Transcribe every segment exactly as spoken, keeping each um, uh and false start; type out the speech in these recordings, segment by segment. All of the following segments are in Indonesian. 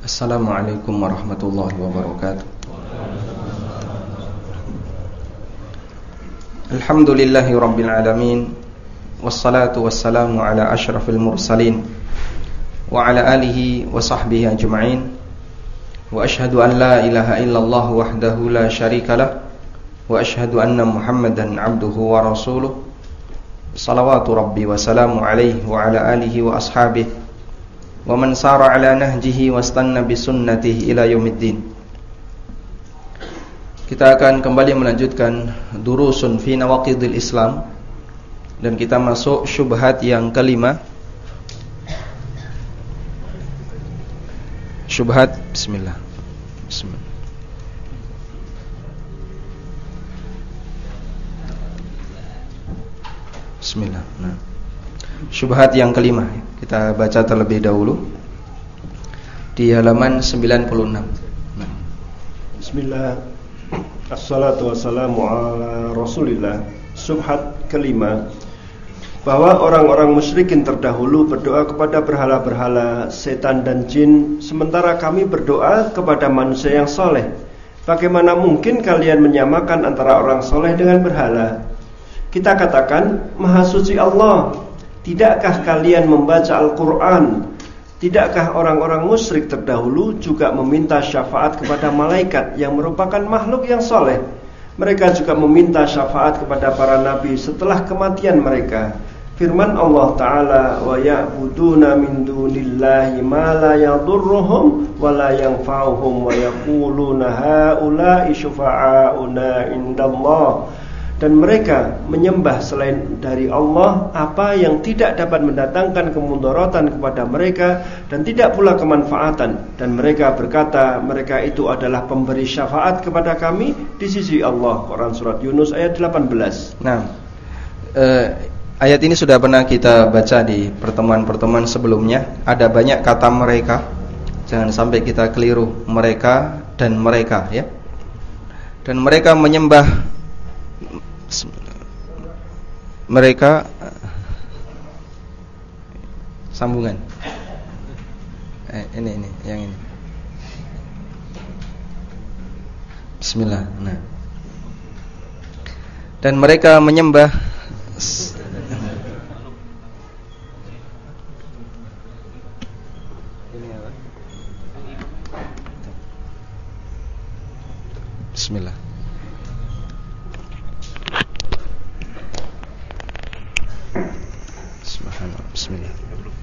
Assalamualaikum warahmatullahi wabarakatuh. Alhamdulillahi rabbil alamin, wassalatu wassalamu ala ashrafil mursalin wa ala alihi wa sahbihi ajma'in. Wa ashhadu an la ilaha illallah wahdahu la syarikalah wa ashhadu anna Muhammadan abduhu wa rasuluh. Salawatu rabbi wa salamu alaihi wa ala alihi wa ashabihi wa man sara ala nahjihi wastanna bisunnatihi ila yaumiddin. Kita akan kembali melanjutkan durusun fi nawaqidil Islam, dan kita masuk syubhat yang kelima. Syubhat, bismillah. Bismillah. Bismillah. Nah. Syubhat yang kelima, kita baca terlebih dahulu di halaman sembilan puluh enam. Nah. Bismillah. Assalatu wassalamu ala Rasulillah. Syubhat kelima, bahwa orang-orang musyrikin terdahulu berdoa kepada berhala-berhala, setan dan jin, sementara kami berdoa kepada manusia yang soleh. Bagaimana mungkin kalian menyamakan antara orang soleh dengan berhala? Kita katakan, Maha Suci Allah. Tidakkah kalian membaca Al-Quran? Tidakkah orang-orang musyrik terdahulu juga meminta syafaat kepada malaikat yang merupakan makhluk yang soleh? Mereka juga meminta syafaat kepada para nabi setelah kematian mereka. Firman Allah Ta'ala, wa ya'buduna min dunillahi ma la yadurruhum wa la yanfa'uhum wa yaquluna ha'ula'i syufa'auna indallah. Dan mereka menyembah selain dari Allah apa yang tidak dapat mendatangkan kemudaratan kepada mereka dan tidak pula kemanfaatan. Dan mereka berkata mereka itu adalah pemberi syafaat kepada kami di sisi Allah. Quran Surat Yunus ayat delapan belas. Nah, eh, ayat ini sudah pernah kita baca di pertemuan-pertemuan sebelumnya. Ada banyak kata mereka, jangan sampai kita keliru, mereka dan mereka, ya. Dan mereka menyembah, mereka sambungan eh, ini ini yang ini. Bismillah. Nah. Dan mereka menyembah Bismillah. Bismillah.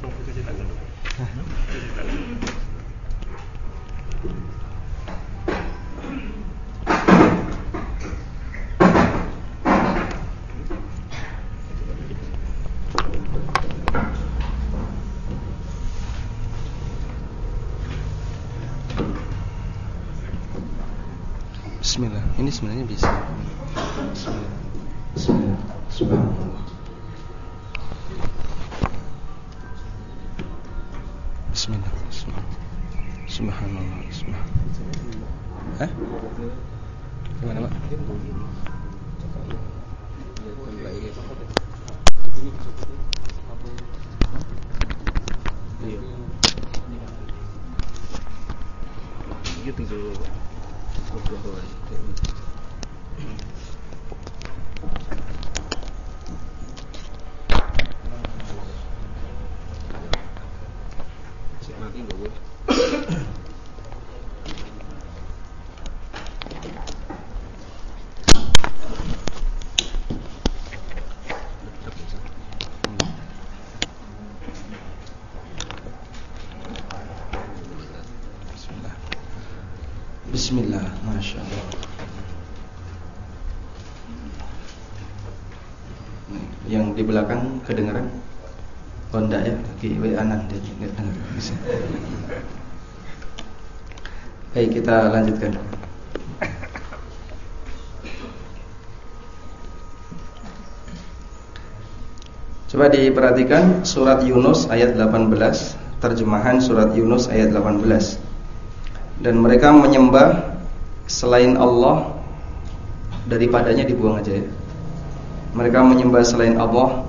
Bismillah. Ini sebenarnya bisa. Bismillah. Bismillah. Subhanallah. Bismillah. Subhanallah. Subhanallah. Eh? Gimana, Pak? Bismillah, Masya Allah. Yang di belakang kedengaran? Oh enggak ya, lagi W A-an dia enggak dengar. Baik, kita lanjutkan. Coba diperhatikan surat Yunus ayat delapan belas, terjemahan surat Yunus ayat delapan belas. Dan mereka menyembah selain Allah, daripadanya dibuang aja ya. Mereka menyembah selain Allah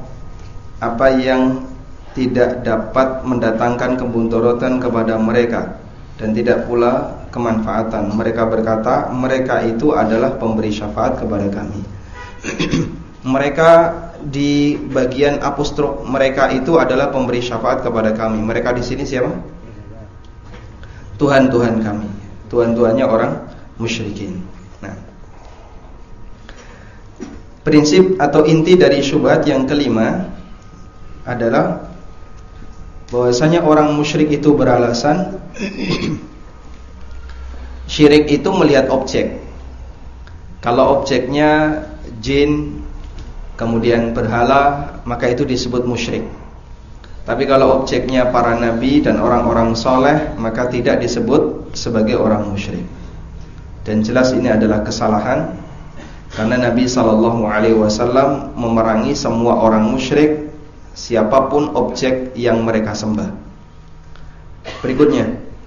apa yang tidak dapat mendatangkan kemudaratan kepada mereka dan tidak pula kemanfaatan. Mereka berkata, mereka itu adalah pemberi syafaat kepada kami. Mereka di bagian apostrof, mereka itu adalah pemberi syafaat kepada kami. Mereka di sini siapa? Tuhan-tuhan kami, Tuhan-tuhannya orang musyrikin. Nah, prinsip atau inti dari syubhat yang kelima adalah bahwasanya orang musyrik itu beralasan syirik itu melihat objek. Kalau objeknya jin, kemudian berhala, maka itu disebut musyrik. Tapi kalau objeknya para nabi dan orang-orang soleh, maka tidak disebut sebagai orang musyrik. Dan jelas ini adalah kesalahan, karena Nabi shallallahu alaihi wasallam memerangi semua orang musyrik, siapapun objek yang mereka sembah. Berikutnya,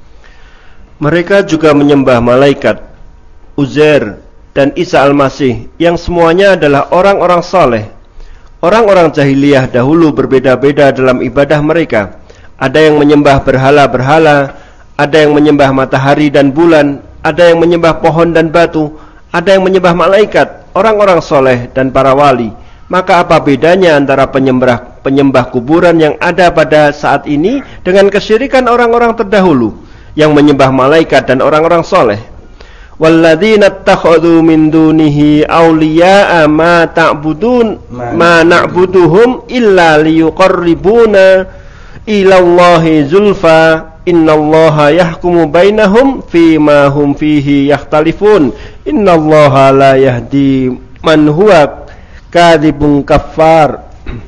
mereka juga menyembah malaikat, Uzair dan Isa al-Masih, yang semuanya adalah orang-orang saleh. Orang-orang jahiliyah dahulu berbeda-beda dalam ibadah mereka. Ada yang menyembah berhala-berhala, ada yang menyembah matahari dan bulan, ada yang menyembah pohon dan batu, ada yang menyembah malaikat, orang-orang soleh dan para wali. Maka apa bedanya antara penyembah penyembah kuburan yang ada pada saat ini dengan kesyirikan orang-orang terdahulu yang menyembah malaikat dan orang-orang soleh? Walladzina ittakhadhu min dunihi awliya'a ma ta'budun ma na'buduhum illa liyuqarribuna ila Allahi zulfa innallaha yahkumu bainahum fima hum fihi yakhtalifun innallaha la yahdi man huwa kadzibun kaffar.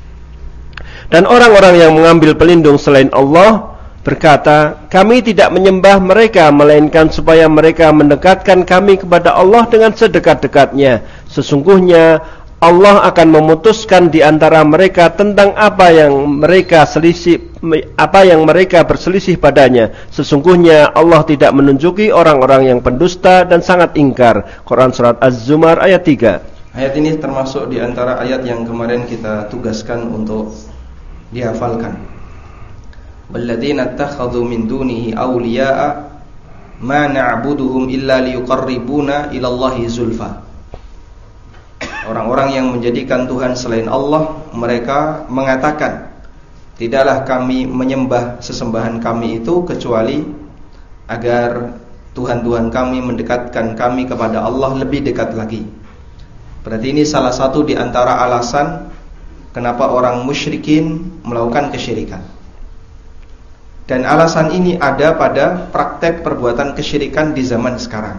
Dan orang-orang yang mengambil pelindung selain Allah berkata, kami tidak menyembah mereka melainkan supaya mereka mendekatkan kami kepada Allah dengan sedekat-dekatnya. Sesungguhnya Allah akan memutuskan di antara mereka tentang apa yang mereka selisih, apa yang mereka berselisih padanya. Sesungguhnya Allah tidak menunjuki orang-orang yang pendusta dan sangat ingkar. Quran surat Az-Zumar ayat tiga. Ayat ini termasuk di antara ayat yang kemarin kita tugaskan untuk dihafalkan. Walladzina ittakhadhu min dunihi awliya'a ma na'buduhum illa liyuqarribuna ila Allahi zulfa. Orang-orang yang menjadikan Tuhan selain Allah, mereka mengatakan, tidaklah kami menyembah sesembahan kami itu kecuali agar Tuhan-Tuhan kami mendekatkan kami kepada Allah lebih dekat lagi. Berarti ini salah satu di antara alasan kenapa orang musyrikin melakukan kesyirikan. Dan alasan ini ada pada praktek perbuatan kesyirikan di zaman sekarang.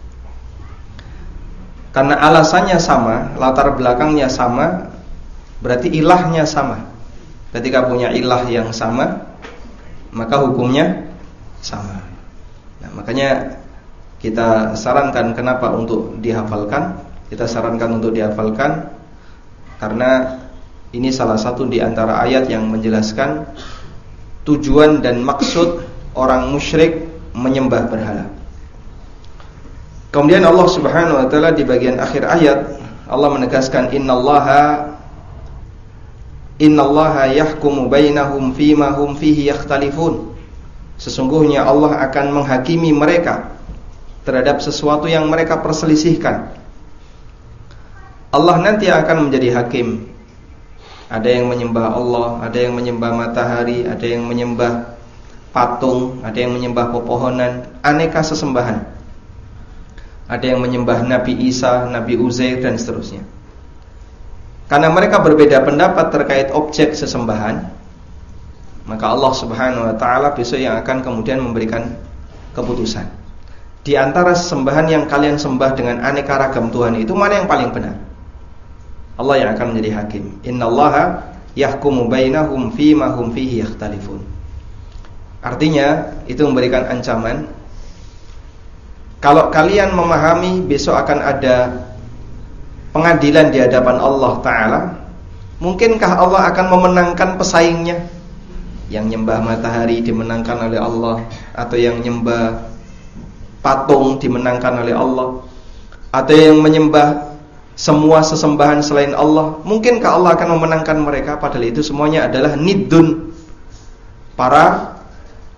Karena alasannya sama, latar belakangnya sama, berarti ilahnya sama. Ketika punya ilah yang sama, maka hukumnya sama. Nah, makanya kita sarankan kenapa untuk dihafalkan. Kita sarankan untuk dihafalkan karena ini salah satu di antara ayat yang menjelaskan tujuan dan maksud orang musyrik menyembah berhala. Kemudian Allah Subhanahu wa taala di bagian akhir ayat Allah menegaskan innallaha innallaha yahkumu bainahum fima hum fihi yakhtalifun. Sesungguhnya Allah akan menghakimi mereka terhadap sesuatu yang mereka perselisihkan. Allah nanti akan menjadi hakim. Ada yang menyembah Allah, ada yang menyembah matahari, ada yang menyembah patung, ada yang menyembah pepohonan, aneka sesembahan. Ada yang menyembah Nabi Isa, Nabi Uzair dan seterusnya. Karena mereka berbeda pendapat terkait objek sesembahan, maka Allah Subhanahu wa taala besok yang akan kemudian memberikan keputusan. Di antara sesembahan yang kalian sembah dengan aneka ragam Tuhan itu mana yang paling benar? Allah yang akan menjadi hakim. Innallaha yahkumu bainahum fima hum fihi yakhtalifun. Artinya itu memberikan ancaman, kalau kalian memahami besok akan ada pengadilan di hadapan Allah Ta'ala, mungkinkah Allah akan memenangkan pesaingnya? Yang nyembah matahari dimenangkan oleh Allah, atau yang nyembah patung dimenangkan oleh Allah, atau yang menyembah semua sesembahan selain Allah, mungkinkah Allah akan memenangkan mereka? Padahal itu semuanya adalah niddun, para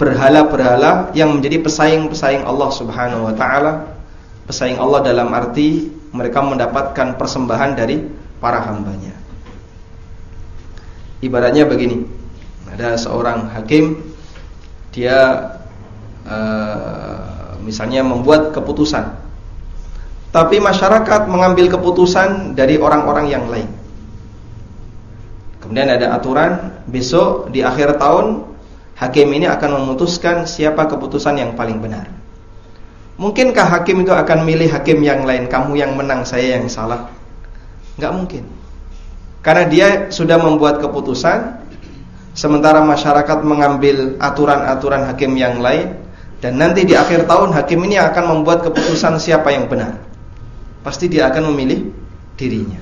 berhala-berhala yang menjadi pesaing-pesaing Allah Subhanahu wa taala. Pesaing Allah dalam arti mereka mendapatkan persembahan dari para hambanya. Ibaratnya begini, ada seorang hakim, dia uh, misalnya membuat keputusan, tapi masyarakat mengambil keputusan dari orang-orang yang lain. Kemudian ada aturan, besok di akhir tahun hakim ini akan memutuskan siapa keputusan yang paling benar. Mungkinkah hakim itu akan milih hakim yang lain, kamu yang menang, saya yang salah? Enggak mungkin. Karena dia sudah membuat keputusan, sementara masyarakat mengambil aturan-aturan hakim yang lain, dan nanti di akhir tahun hakim ini akan membuat keputusan siapa yang benar. Pasti dia akan memilih dirinya.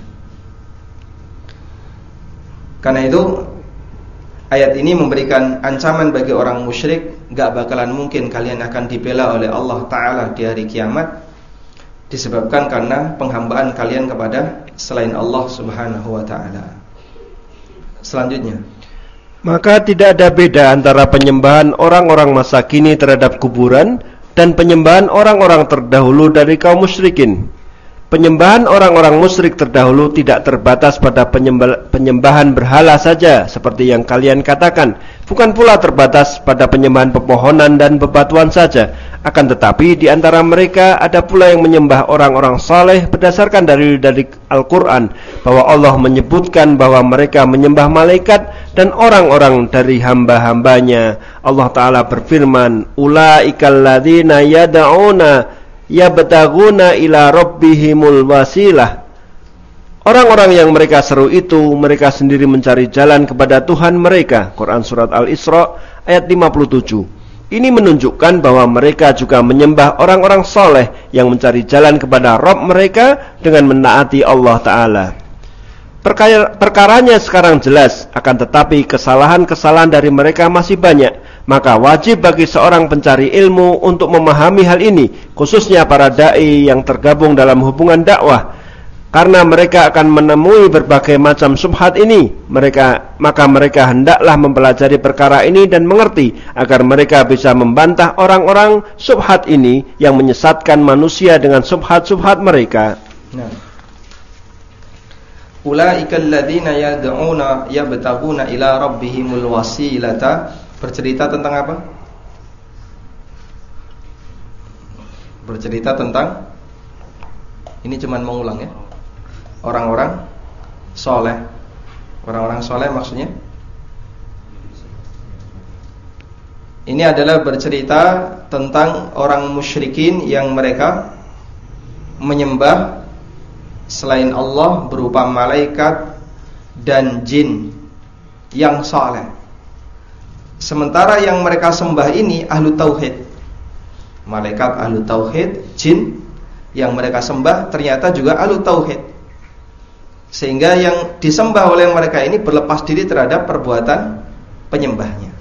Karena itu ayat ini memberikan ancaman bagi orang musyrik, gak bakalan mungkin kalian akan dibela oleh Allah Ta'ala di hari kiamat, disebabkan karena penghambaan kalian kepada selain Allah Subhanahu wa ta'ala. Selanjutnya, maka tidak ada beda antara penyembahan orang-orang masa kini terhadap kuburan dan penyembahan orang-orang terdahulu dari kaum musyrikin. Penyembahan orang-orang musyrik terdahulu tidak terbatas pada penyembahan berhala saja seperti yang kalian katakan, bukan pula terbatas pada penyembahan pepohonan dan bebatuan saja. Akan tetapi di antara mereka ada pula yang menyembah orang-orang saleh berdasarkan dari dari Al-Qur'an bahwa Allah menyebutkan bahwa mereka menyembah malaikat dan orang-orang dari hamba-hambanya. Allah Ta'ala berfirman, ulaikal ladzina yad'una yabtaguna ila rabbihimul wasilah. Orang-orang yang mereka seru itu, mereka sendiri mencari jalan kepada Tuhan mereka. Quran Surat Al-Isra ayat lima puluh tujuh. Ini menunjukkan bahwa mereka juga menyembah orang-orang soleh yang mencari jalan kepada Rabb mereka dengan menaati Allah Ta'ala. Perkara, perkaranya sekarang jelas, akan tetapi kesalahan-kesalahan dari mereka masih banyak. Maka wajib bagi seorang pencari ilmu untuk memahami hal ini, khususnya para da'i yang tergabung dalam hubungan dakwah, karena mereka akan menemui berbagai macam syubhat ini. Mereka, maka mereka hendaklah mempelajari perkara ini dan mengerti, agar mereka bisa membantah orang-orang syubhat ini yang menyesatkan manusia dengan syubhat-syubhat mereka. Nah, ulaikal ladzina yad'una yabtaguna ila rabbihimul wasilata. Bercerita tentang apa? Bercerita tentang, ini cuman mengulang ya, orang-orang soleh. Orang-orang soleh maksudnya, ini adalah bercerita tentang orang musyrikin yang mereka menyembah selain Allah berupa malaikat dan jin yang soleh. Sementara yang mereka sembah ini ahlu tauhid, malaikat ahlu tauhid, jin yang mereka sembah ternyata juga ahlu tauhid, sehingga yang disembah oleh mereka ini berlepas diri terhadap perbuatan penyembahnya.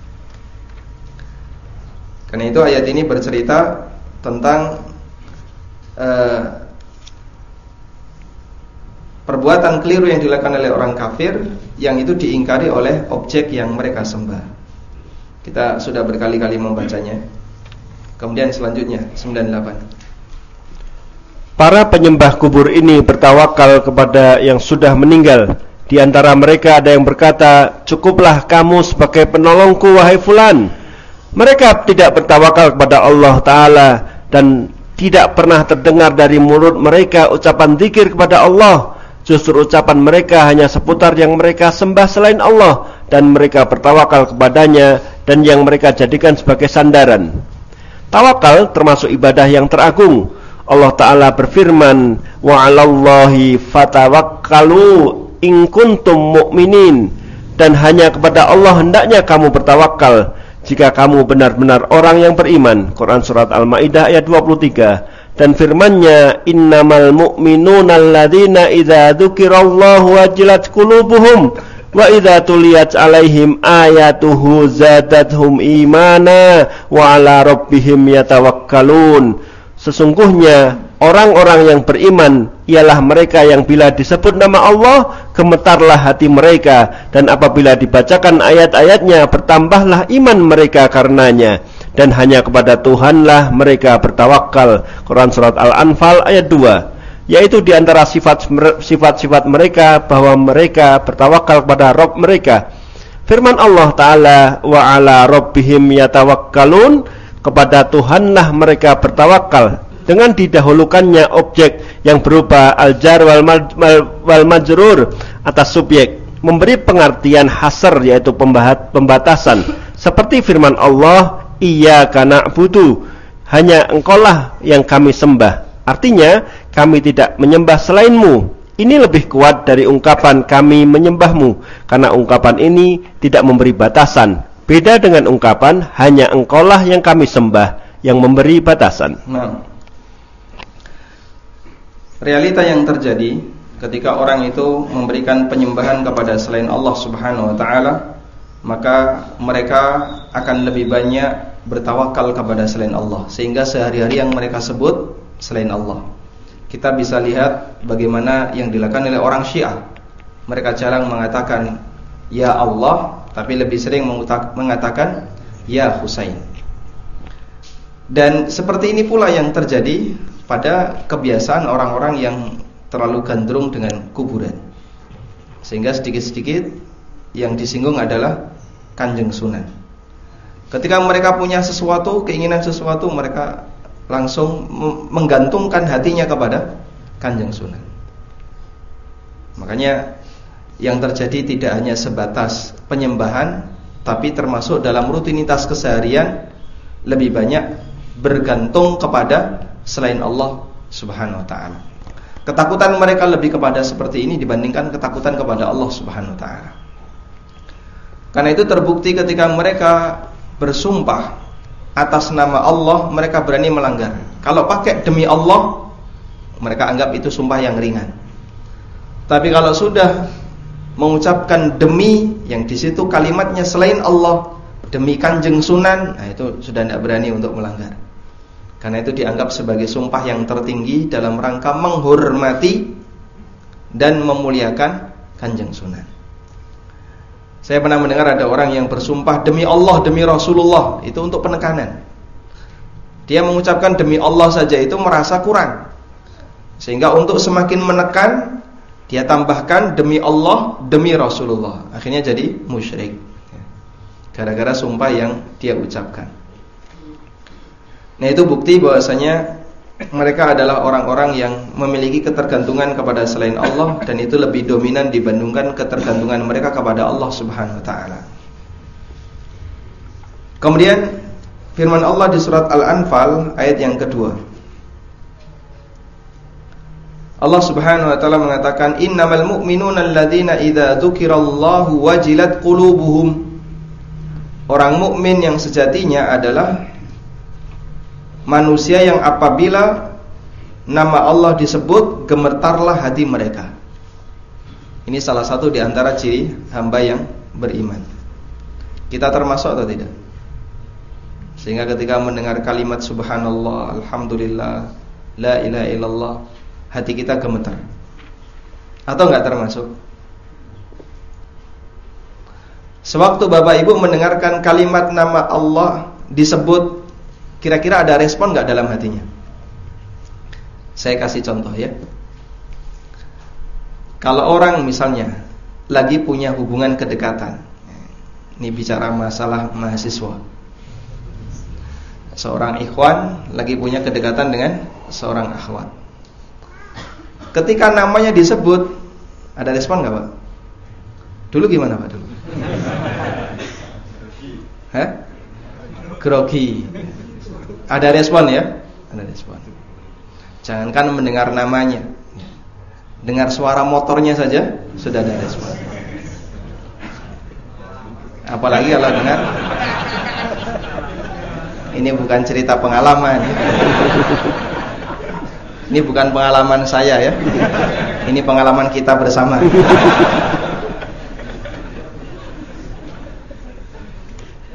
Karena itu ayat ini bercerita tentang uh, perbuatan keliru yang dilakukan oleh orang kafir, yang itu diingkari oleh objek yang mereka sembah. Kita sudah berkali-kali membacanya. Kemudian selanjutnya sembilan puluh delapan. Para penyembah kubur ini bertawakal kepada yang sudah meninggal. Di antara mereka ada yang berkata, cukuplah kamu sebagai penolongku wahai fulan. Mereka tidak bertawakal kepada Allah Ta'ala, dan tidak pernah terdengar dari mulut mereka ucapan zikir kepada Allah. Justru ucapan mereka hanya seputar yang mereka sembah selain Allah, dan mereka bertawakal kepadanya dan yang mereka jadikan sebagai sandaran. Tawakal termasuk ibadah yang teragung. Allah Ta'ala berfirman, wa 'alallahi fatawakkalu in kuntum mu'minin, dan hanya kepada Allah hendaknya kamu bertawakal jika kamu benar-benar orang yang beriman. Quran Surat Al-Ma'idah ayat dua puluh tiga. Dan firman-Nya, innamal mu'minuna alladzina idza dzukirallahu wajilat qulubuhum wa idza tuliyat 'alaihim ayatuhu zadatuhum imana wa 'ala rabbihim yatawakkalun. Sesungguhnya orang-orang yang beriman ialah mereka yang bila disebut nama Allah gemetarlah hati mereka, dan apabila dibacakan ayat-ayatnya bertambahlah iman mereka karenanya, dan hanya kepada Tuhanlah mereka bertawakal. Quran surat Al-Anfal ayat dua. Yaitu diantara sifat-sifat mereka bahwa mereka bertawakal kepada Rabb mereka. Firman Allah Ta'ala, wa ala rabbihim yatawakkalun, kepada Tuhanlah mereka bertawakal, dengan didahulukannya objek yang berupa al-jar wal, wal majrur atas subjek, memberi pengertian hasr yaitu pembahat, pembatasan, seperti firman Allah, iyyaka na'budu, hanya engkaulah yang kami sembah. Artinya, kami tidak menyembah selainmu. Ini lebih kuat dari ungkapan kami menyembahmu, karena ungkapan ini tidak memberi batasan. Beda dengan ungkapan hanya engkaulah yang kami sembah, yang memberi batasan. Nah, realita yang terjadi ketika orang itu memberikan penyembahan kepada selain Allah Subhanahu wa taala, maka mereka akan lebih banyak bertawakal kepada selain Allah, sehingga sehari-hari yang mereka sebut selain Allah. Kita bisa lihat bagaimana yang dilakukan oleh orang Syiah. Mereka jarang mengatakan ya Allah, tapi lebih sering mengatakan ya Husain. Dan seperti ini pula yang terjadi pada kebiasaan orang-orang yang terlalu gandrung dengan kuburan, sehingga sedikit-sedikit yang disinggung adalah Kanjeng Sunan. Ketika mereka punya sesuatu, keinginan sesuatu, mereka langsung menggantungkan hatinya kepada Kanjeng Sunan. Makanya yang terjadi tidak hanya sebatas penyembahan, tapi termasuk dalam rutinitas keseharian lebih banyak bergantung kepada selain Allah Subhanahu wa taala. Ketakutan mereka lebih kepada seperti ini dibandingkan ketakutan kepada Allah Subhanahu wa taala. Karena itu terbukti ketika mereka bersumpah atas nama Allah, mereka berani melanggar. Kalau pakai demi Allah, mereka anggap itu sumpah yang ringan. Tapi kalau sudah mengucapkan demi, yang di situ kalimatnya selain Allah, demi Kanjeng Sunan, nah itu sudah tidak berani untuk melanggar. Karena itu dianggap sebagai sumpah yang tertinggi dalam rangka menghormati dan memuliakan Kanjeng Sunan. Saya pernah mendengar ada orang yang bersumpah demi Allah, demi Rasulullah, itu untuk penekanan. Dia mengucapkan demi Allah saja itu merasa kurang, sehingga untuk semakin menekan, dia tambahkan demi Allah, demi Rasulullah. Akhirnya jadi musyrik, gara-gara sumpah yang dia ucapkan. Nah, itu bukti bahwasanya mereka adalah orang-orang yang memiliki ketergantungan kepada selain Allah, dan itu lebih dominan dibandingkan ketergantungan mereka kepada Allah Subhanahu wa taala. Kemudian firman Allah di surat Al-Anfal ayat yang kedua. Allah Subhanahu wa taala mengatakan, "Innamal mu'minuna alladzina idza dzukirallahu wajilat qulubuhum." Orang mukmin yang sejatinya adalah manusia yang apabila nama Allah disebut gemetarlah hati mereka. Ini salah satu di antara ciri hamba yang beriman. Kita termasuk atau tidak? Sehingga ketika mendengar kalimat subhanallah, alhamdulillah, la ilaha illallah, hati kita gemetar. Atau enggak termasuk? Sewaktu Bapak Ibu mendengarkan kalimat nama Allah disebut, kira-kira ada respon gak dalam hatinya? Saya kasih contoh ya. Kalau orang misalnya lagi punya hubungan kedekatan, ini bicara masalah mahasiswa, seorang ikhwan lagi punya kedekatan dengan seorang akhwat. Ketika namanya disebut, ada respon gak Pak? Dulu gimana Pak dulu? Hah? Grogi. Ada respon ya? Ada respon. Jangankan mendengar namanya, dengar suara motornya saja sudah ada respon. Apalagi kalau dengar, ini bukan cerita pengalaman, ini bukan pengalaman saya ya, ini pengalaman kita bersama.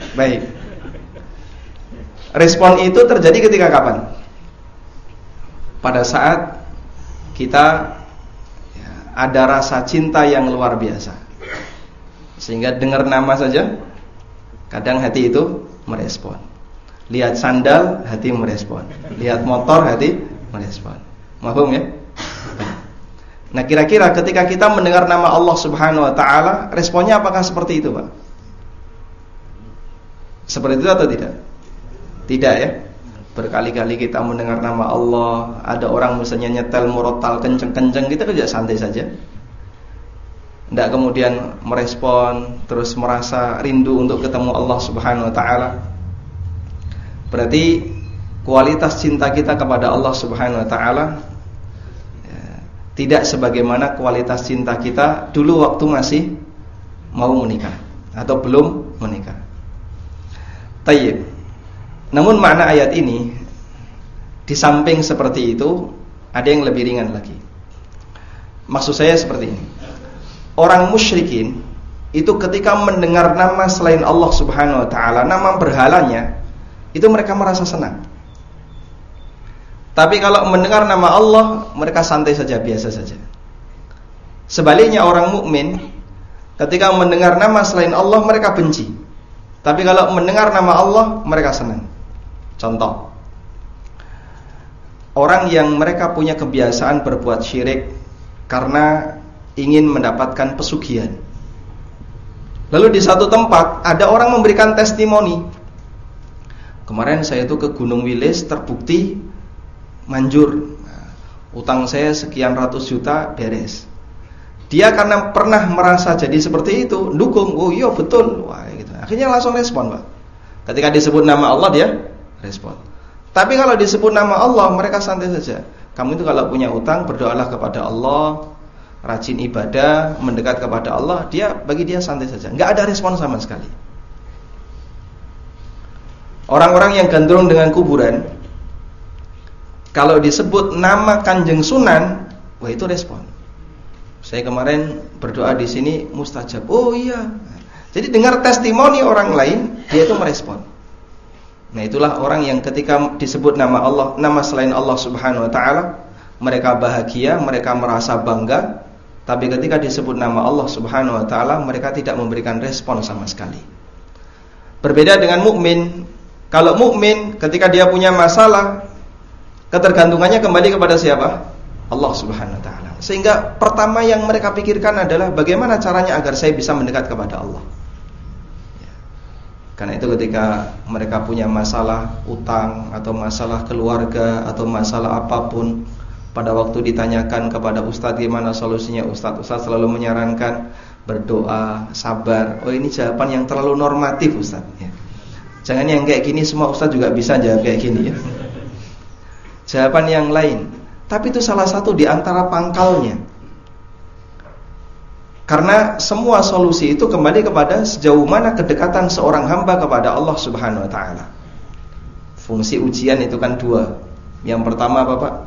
Baik. Respon itu terjadi ketika kapan? pada saat kita ya, ada rasa cinta yang luar biasa, sehingga dengar nama saja kadang hati itu merespon. Lihat sandal hati merespon, lihat motor hati merespon. Mahfum ya? Nah, kira-kira ketika kita mendengar nama Allah Subhanahu wa taala, responnya apakah seperti itu, Pak? Seperti itu atau tidak? Tidak ya. Berkali-kali kita mendengar nama Allah, ada orang misalnya nyetel murotal kenceng-kenceng, kita kerja santai saja. Tidak kemudian merespon, terus merasa rindu untuk ketemu Allah Subhanahu wa taala. Berarti kualitas cinta kita kepada Allah Subhanahu wa taala ya, tidak sebagaimana kualitas cinta kita dulu waktu masih mau menikah atau belum menikah. Tayyib. Namun makna ayat ini di samping seperti itu ada yang lebih ringan lagi. Maksud saya seperti ini. Orang musyrikin itu ketika mendengar nama selain Allah Subhanahu wa taala, nama berhalanya, itu mereka merasa senang. Tapi kalau mendengar nama Allah, mereka santai saja, biasa saja. Sebaliknya orang mukmin ketika mendengar nama selain Allah, mereka benci. Tapi kalau mendengar nama Allah, mereka senang. Contoh, orang yang mereka punya kebiasaan berbuat syirik karena ingin mendapatkan pesugihan. Lalu di satu tempat ada orang memberikan testimoni. Kemarin saya itu ke Gunung Wilis, terbukti manjur. Utang saya sekian ratus juta beres. Dia karena pernah merasa jadi seperti itu, dukung. Oh iya betul. Wah, gitu. Akhirnya langsung respon, Pak. Ketika disebut nama Allah dia respon. Tapi kalau disebut nama Allah, mereka santai saja. Kamu itu kalau punya utang, berdoalah kepada Allah, rajin ibadah, mendekat kepada Allah. Dia bagi dia santai saja, nggak ada respon sama sekali. Orang-orang yang gandrung dengan kuburan, kalau disebut nama Kanjeng Sunan, wah itu respon. Saya kemarin berdoa di sini mustajab. Oh iya. Jadi dengar testimoni orang lain, dia itu merespon. Nah, itulah orang yang ketika disebut nama Allah, nama selain Allah Subhanahu wa taala, mereka bahagia, mereka merasa bangga. Tapi ketika disebut nama Allah Subhanahu wa taala, mereka tidak memberikan respon sama sekali. Berbeda dengan mukmin. Kalau mukmin ketika dia punya masalah, ketergantungannya kembali kepada siapa? Allah Subhanahu wa taala. Sehingga pertama yang mereka pikirkan adalah bagaimana caranya agar saya bisa mendekat kepada Allah. Karena itu ketika mereka punya masalah utang atau masalah keluarga atau masalah apapun, pada waktu ditanyakan kepada ustadz gimana solusinya, ustadz ustadz selalu menyarankan berdoa, sabar. Oh ini jawaban yang terlalu normatif ustadz ya. Jangan yang kayak gini semua ustadz juga bisa jawab kayak gini ya. Jawaban yang lain. Tapi itu salah satu di antara pangkalnya. Karena semua solusi itu kembali kepada sejauh mana kedekatan seorang hamba kepada Allah Subhanahu wa taala. Fungsi ujian itu kan dua. Yang pertama apa, Pak?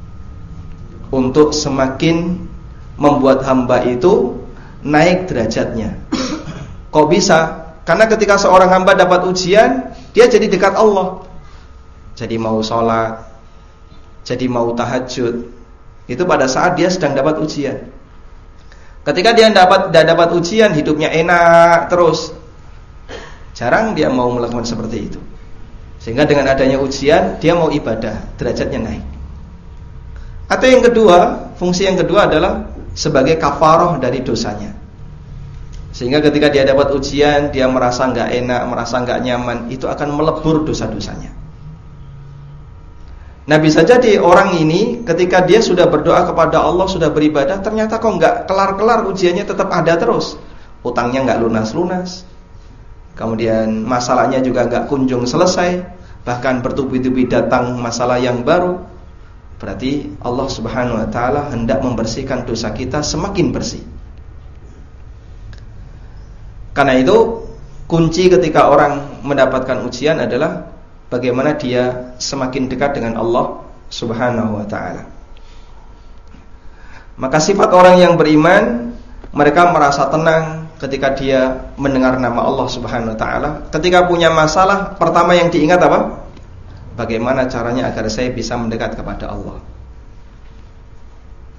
Untuk semakin membuat hamba itu naik derajatnya. Kok bisa? Karena ketika seorang hamba dapat ujian, dia jadi dekat Allah. Jadi mau sholat, jadi mau tahajud. Itu pada saat dia sedang dapat ujian. Ketika dia dapat dah dapat ujian, hidupnya enak terus, jarang dia mau melakukan seperti itu. Sehingga dengan adanya ujian, dia mau ibadah, derajatnya naik. Atau yang kedua, fungsi yang kedua adalah sebagai kafarah dari dosanya. Sehingga ketika dia dapat ujian, dia merasa nggak enak, merasa nggak nyaman, itu akan melebur dosa-dosanya. Nah bisa jadi orang ini ketika dia sudah berdoa kepada Allah, sudah beribadah, ternyata kok nggak kelar-kelar ujiannya tetap ada terus. Utangnya nggak lunas-lunas, kemudian masalahnya juga nggak kunjung selesai, bahkan bertubi-tubi datang masalah yang baru. Berarti Allah Subhanahu wa taala hendak membersihkan dosa kita semakin bersih. Karena itu kunci ketika orang mendapatkan ujian adalah bagaimana dia semakin dekat dengan Allah Subhanahu wa ta'ala. Maka sifat orang yang beriman, mereka merasa tenang ketika dia mendengar nama Allah Subhanahu wa ta'ala. Ketika punya masalah, pertama yang diingat apa? Bagaimana caranya agar saya bisa mendekat kepada Allah.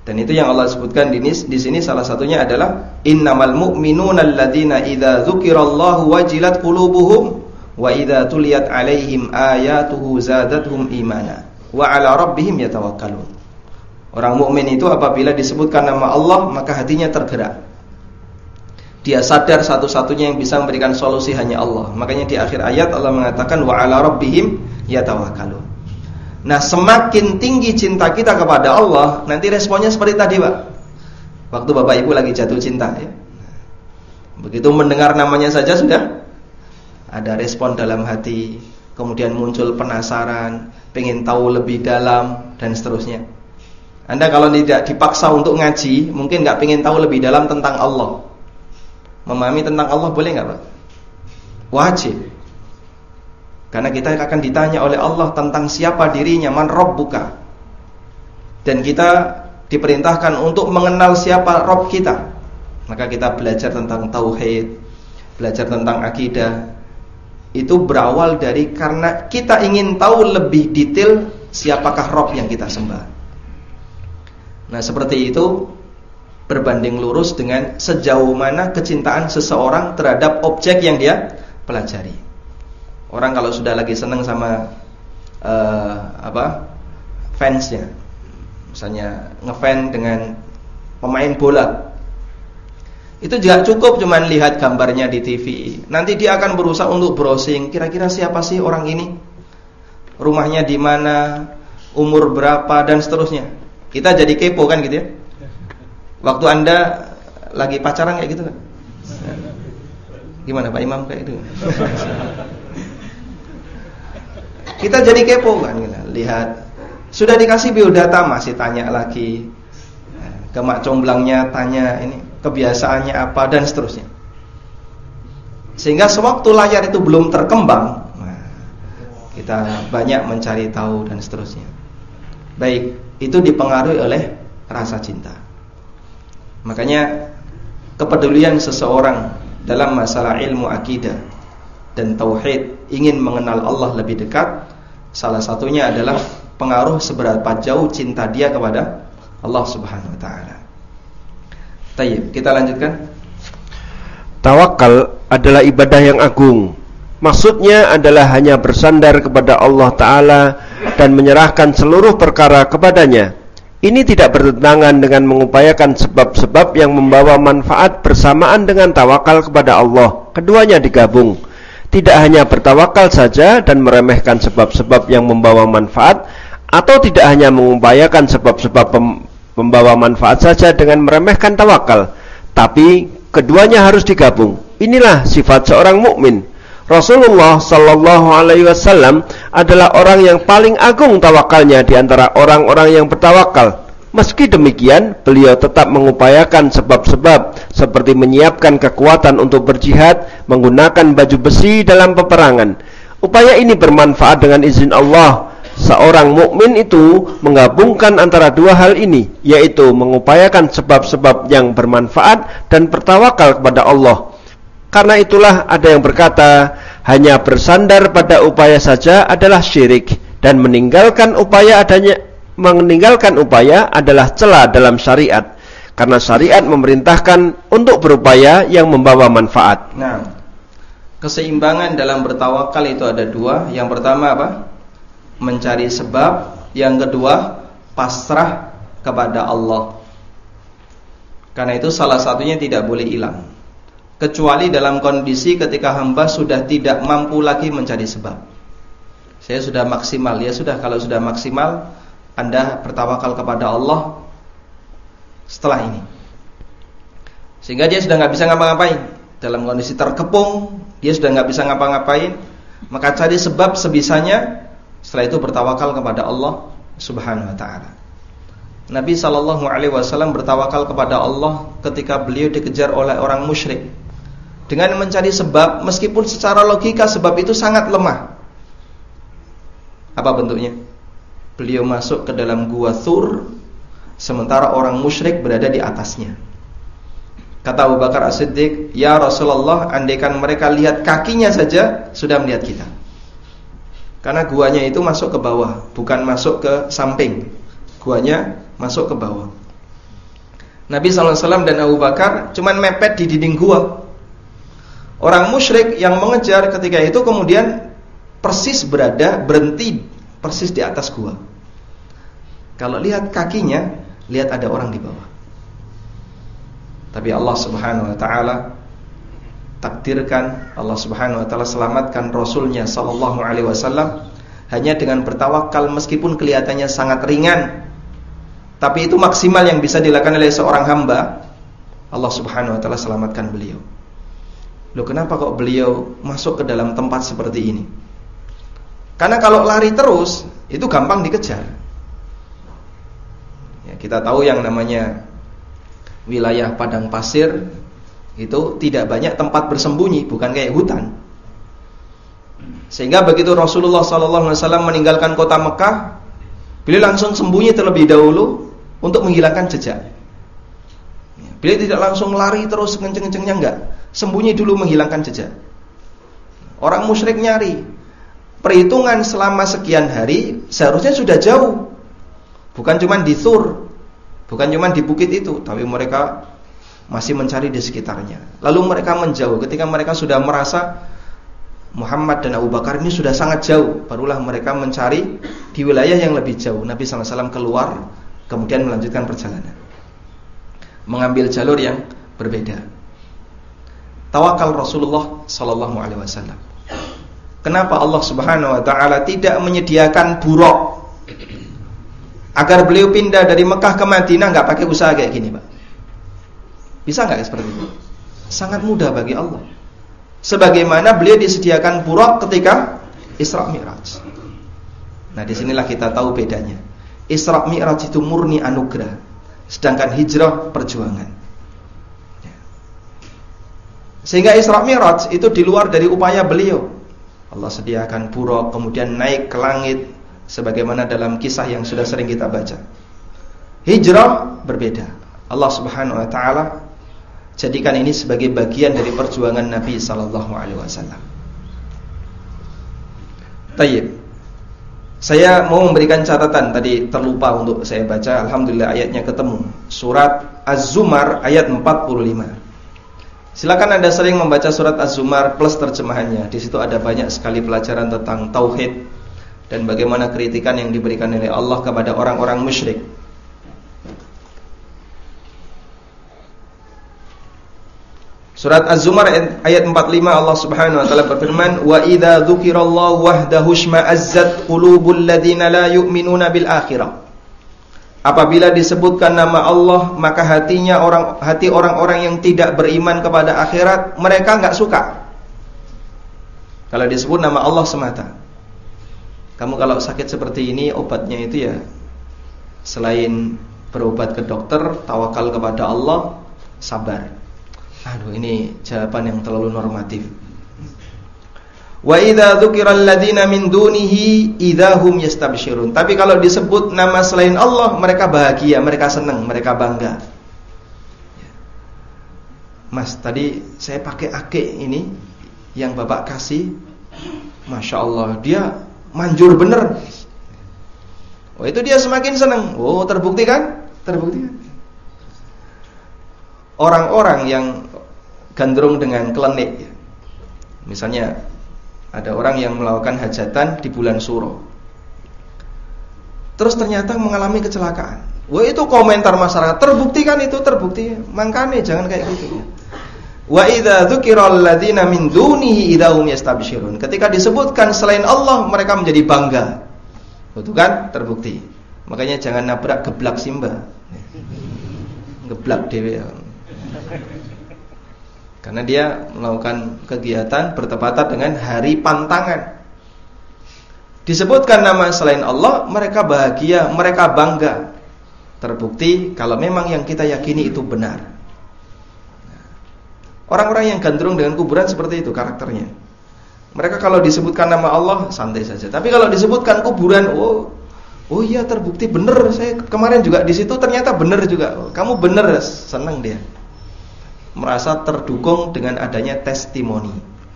Dan itu yang Allah sebutkan di, di sini salah satunya adalah innamal mu'minuna alladzina idza dzukirallahu wajilat qulubuhum wa idza tuliyat alaihim ayatuhu zadatuhum imana wa ala rabbihim yatawakkalun. Orang mukmin itu apabila disebutkan nama Allah maka hatinya tergerak. Dia sadar satu-satunya yang bisa memberikan solusi hanya Allah. Makanya di akhir ayat Allah mengatakan wa ala rabbihim yatawakkalun. Nah, semakin tinggi cinta kita kepada Allah, nanti responnya seperti tadi, Pak. Waktu Bapak Ibu lagi jatuh cinta, ya. Begitu mendengar namanya saja sudah ada respon dalam hati, kemudian muncul penasaran, pengen tahu lebih dalam dan seterusnya. Anda kalau tidak dipaksa untuk ngaji, mungkin nggak pengen tahu lebih dalam tentang Allah. Memahami tentang Allah boleh nggak, Pak? Wajib. Karena kita akan ditanya oleh Allah tentang siapa dirinya, man rabbuka. Dan kita diperintahkan untuk mengenal siapa Rabb kita. Maka kita belajar tentang tauhid, belajar tentang akidah. Itu berawal dari karena kita ingin tahu lebih detail siapakah Rabb yang kita sembah. Nah, seperti itu berbanding lurus dengan sejauh mana kecintaan seseorang terhadap objek yang dia pelajari. Orang kalau sudah lagi seneng sama uh, apa fansnya, misalnya ngefans dengan pemain bola, itu juga cukup cuman lihat gambarnya di T V. Nanti dia akan berusaha untuk browsing, kira-kira siapa sih orang ini, rumahnya di mana, umur berapa dan seterusnya. Kita jadi kepo kan gitu ya. Waktu Anda lagi pacaran kayak gitu kan? Gimana Pak Imam kayak gitu? Kita jadi kepo kan, lihat sudah dikasih biodata masih tanya lagi, ke mak comblangnya tanya ini kebiasaannya apa dan seterusnya. Sehingga sewaktu layar itu belum terkembang, kita banyak mencari tahu dan seterusnya. Baik, itu dipengaruhi oleh rasa cinta. Makanya kepedulian seseorang dalam masalah ilmu akidah dan tauhid, ingin mengenal Allah lebih dekat, salah satunya adalah pengaruh seberapa jauh cinta dia kepada Allah Subhanahu wa taala. Tayyib, kita lanjutkan. Tawakal adalah ibadah yang agung. Maksudnya adalah hanya bersandar kepada Allah Ta'ala dan menyerahkan seluruh perkara kepadanya. Ini tidak bertentangan dengan mengupayakan sebab-sebab yang membawa manfaat bersamaan dengan tawakal kepada Allah. Keduanya digabung. Tidak hanya bertawakal saja dan meremehkan sebab-sebab yang membawa manfaat, atau tidak hanya mengupayakan sebab-sebab membawa manfaat saja dengan meremehkan tawakal, tapi keduanya harus digabung. Inilah sifat seorang mukmin. Rasulullah Sallallahu Alaihi Wasallam adalah orang yang paling agung tawakalnya di antara orang-orang yang bertawakal. Meski demikian, beliau tetap mengupayakan sebab-sebab seperti menyiapkan kekuatan untuk berjihad, menggunakan baju besi dalam peperangan. Upaya ini bermanfaat dengan izin Allah. Seorang mukmin itu menggabungkan antara dua hal ini, yaitu mengupayakan sebab-sebab yang bermanfaat dan bertawakal kepada Allah. Karena itulah ada yang berkata, hanya bersandar pada upaya saja adalah syirik, dan meninggalkan upaya adanya meninggalkan upaya adalah celah dalam syariat, karena syariat memerintahkan untuk berupaya yang membawa manfaat. Nah, keseimbangan dalam bertawakal itu ada dua. Yang pertama apa? Mencari sebab. Yang kedua, pasrah kepada Allah. Karena itu salah satunya tidak boleh hilang, kecuali dalam kondisi ketika hamba sudah tidak mampu lagi mencari sebab. Saya sudah maksimal, ya sudah, kalau sudah maksimal Anda bertawakal kepada Allah setelah ini. Sehingga dia sudah nggak bisa ngapa-ngapain, dalam kondisi terkepung, dia sudah nggak bisa ngapa-ngapain, maka cari sebab sebisanya. Setelah itu bertawakal kepada Allah Subhanahu wa taala. Nabi sallallahu alaihi wasallam bertawakal kepada Allah ketika beliau dikejar oleh orang musyrik dengan mencari sebab, meskipun secara logika sebab itu sangat lemah. Apa bentuknya? Beliau masuk ke dalam gua Thur, sementara orang musyrik berada di atasnya. Kata Abu Bakar As-Siddiq, "Ya Rasulullah, andaikan mereka lihat kakinya saja sudah melihat kita." Karena guanya itu masuk ke bawah, bukan masuk ke samping. Guanya masuk ke bawah. Nabi sallallahu alaihi wasallam dan Abu Bakar cuman mepet di dinding gua. Orang musyrik yang mengejar ketika itu kemudian persis berada, berhenti persis di atas gua. Kalau lihat kakinya, lihat ada orang di bawah. Tapi Allah Subhanahu wa taala takdirkan, Allah Subhanahu wa taala selamatkan Rasulnya sallallahu alaihi wasallam hanya dengan bertawakal, meskipun kelihatannya sangat ringan, tapi itu maksimal yang bisa dilakukan oleh seorang hamba. Allah Subhanahu wa taala selamatkan beliau. Loh, kenapa kok beliau masuk ke dalam tempat seperti ini? Karena kalau lari terus itu gampang dikejar. Ya, kita tahu yang namanya wilayah padang pasir itu tidak banyak tempat bersembunyi, bukan kayak hutan. Sehingga begitu Rasulullah sallallahu alaihi wasallam meninggalkan kota Mekah, beliau langsung sembunyi terlebih dahulu untuk menghilangkan jejak. Beliau tidak langsung lari terus kenceng-kencengnya, enggak. Sembunyi dulu menghilangkan jejak. Orang musyrik nyari. Perhitungan selama sekian hari seharusnya sudah jauh. Bukan cuma di Thur, bukan cuma di bukit itu, tapi mereka masih mencari di sekitarnya. Lalu mereka menjauh. Ketika mereka sudah merasa Muhammad dan Abu Bakar ini sudah sangat jauh, barulah mereka mencari di wilayah yang lebih jauh. Nabi sallallahu alaihi wasallam keluar, kemudian melanjutkan perjalanan, mengambil jalur yang berbeda. Tawakal Rasulullah sallallahu alaihi wasallam. Kenapa Allah Subhanahu wa taala tidak menyediakan buruk agar beliau pindah dari Mekah ke Madinah enggak pakai usaha kayak gini, Pak? Bisa enggak seperti itu? Sangat mudah bagi Allah. Sebagaimana beliau disediakan buruk ketika Isra Mi'raj. Nah, disinilah kita tahu bedanya. Isra Mi'raj itu murni anugerah, sedangkan hijrah perjuangan. Sehingga Isra Mi'raj itu di luar dari upaya beliau. Allah sediakan buruk, kemudian naik ke langit, sebagaimana dalam kisah yang sudah sering kita baca. Hijrah berbeda. Allah Subhanahu wa taala jadikan ini sebagai bagian dari perjuangan Nabi sallallahu alaihi wasallam. Tayyib. Saya mau memberikan catatan, tadi terlupa untuk saya baca. Alhamdulillah ayatnya ketemu. Surat Az-Zumar ayat empat puluh lima. Silakan Anda sering membaca surat Az-Zumar plus terjemahannya. Di situ ada banyak sekali pelajaran tentang tauhid dan bagaimana kritikan yang diberikan oleh Allah kepada orang-orang musyrik. Surat Az-Zumar ayat empat puluh lima, Allah Subhanahu wa taala berfirman, "Wa idza dzukirallahu wahdahu shma'azzat qulubul ladzina la yu'minuna bil akhirah." Apabila disebutkan nama Allah, maka hatinya orang hati orang-orang yang tidak beriman kepada akhirat, mereka enggak suka. Kalau disebut nama Allah semata. Kamu kalau sakit seperti ini, obatnya itu ya selain berobat ke dokter, tawakal kepada Allah, sabar. Aduh, ini jawaban yang terlalu normatif. Wa idza dzukiral ladzina min dunihi idzahum yastabsyirun. Tapi kalau disebut nama selain Allah, mereka bahagia, mereka senang, mereka bangga. Mas, tadi saya pakai ake ini yang Bapak kasih, Masya Allah, dia manjur bener. Oh, itu dia semakin senang. Oh, terbukti kan? Terbukti kan? Orang-orang yang gandrung dengan klenik, misalnya ada orang yang melakukan hajatan di bulan Suro, terus ternyata mengalami kecelakaan. Wah, itu komentar masyarakat, terbukti kan itu, terbukti. Makanya jangan kayak gitu. Wa idza dzukiral ladzina min dunihi idzahum yastabsyirun. Ketika disebutkan selain Allah, mereka menjadi bangga. Betul kan? Terbukti. Makanya jangan nabrak geblak Simba. Geblak dewe. Karena dia melakukan kegiatan bertepatan dengan hari pantangan. Disebutkan nama selain Allah, mereka bahagia, mereka bangga. Terbukti kalau memang yang kita yakini itu benar. Orang-orang yang gandrung dengan kuburan seperti itu karakternya. Mereka kalau disebutkan nama Allah santai saja. Tapi kalau disebutkan kuburan, oh, oh iya terbukti benar. Saya kemarin juga di situ ternyata benar juga. Oh, kamu benar, senang dia. Merasa terdukung dengan adanya testimoni.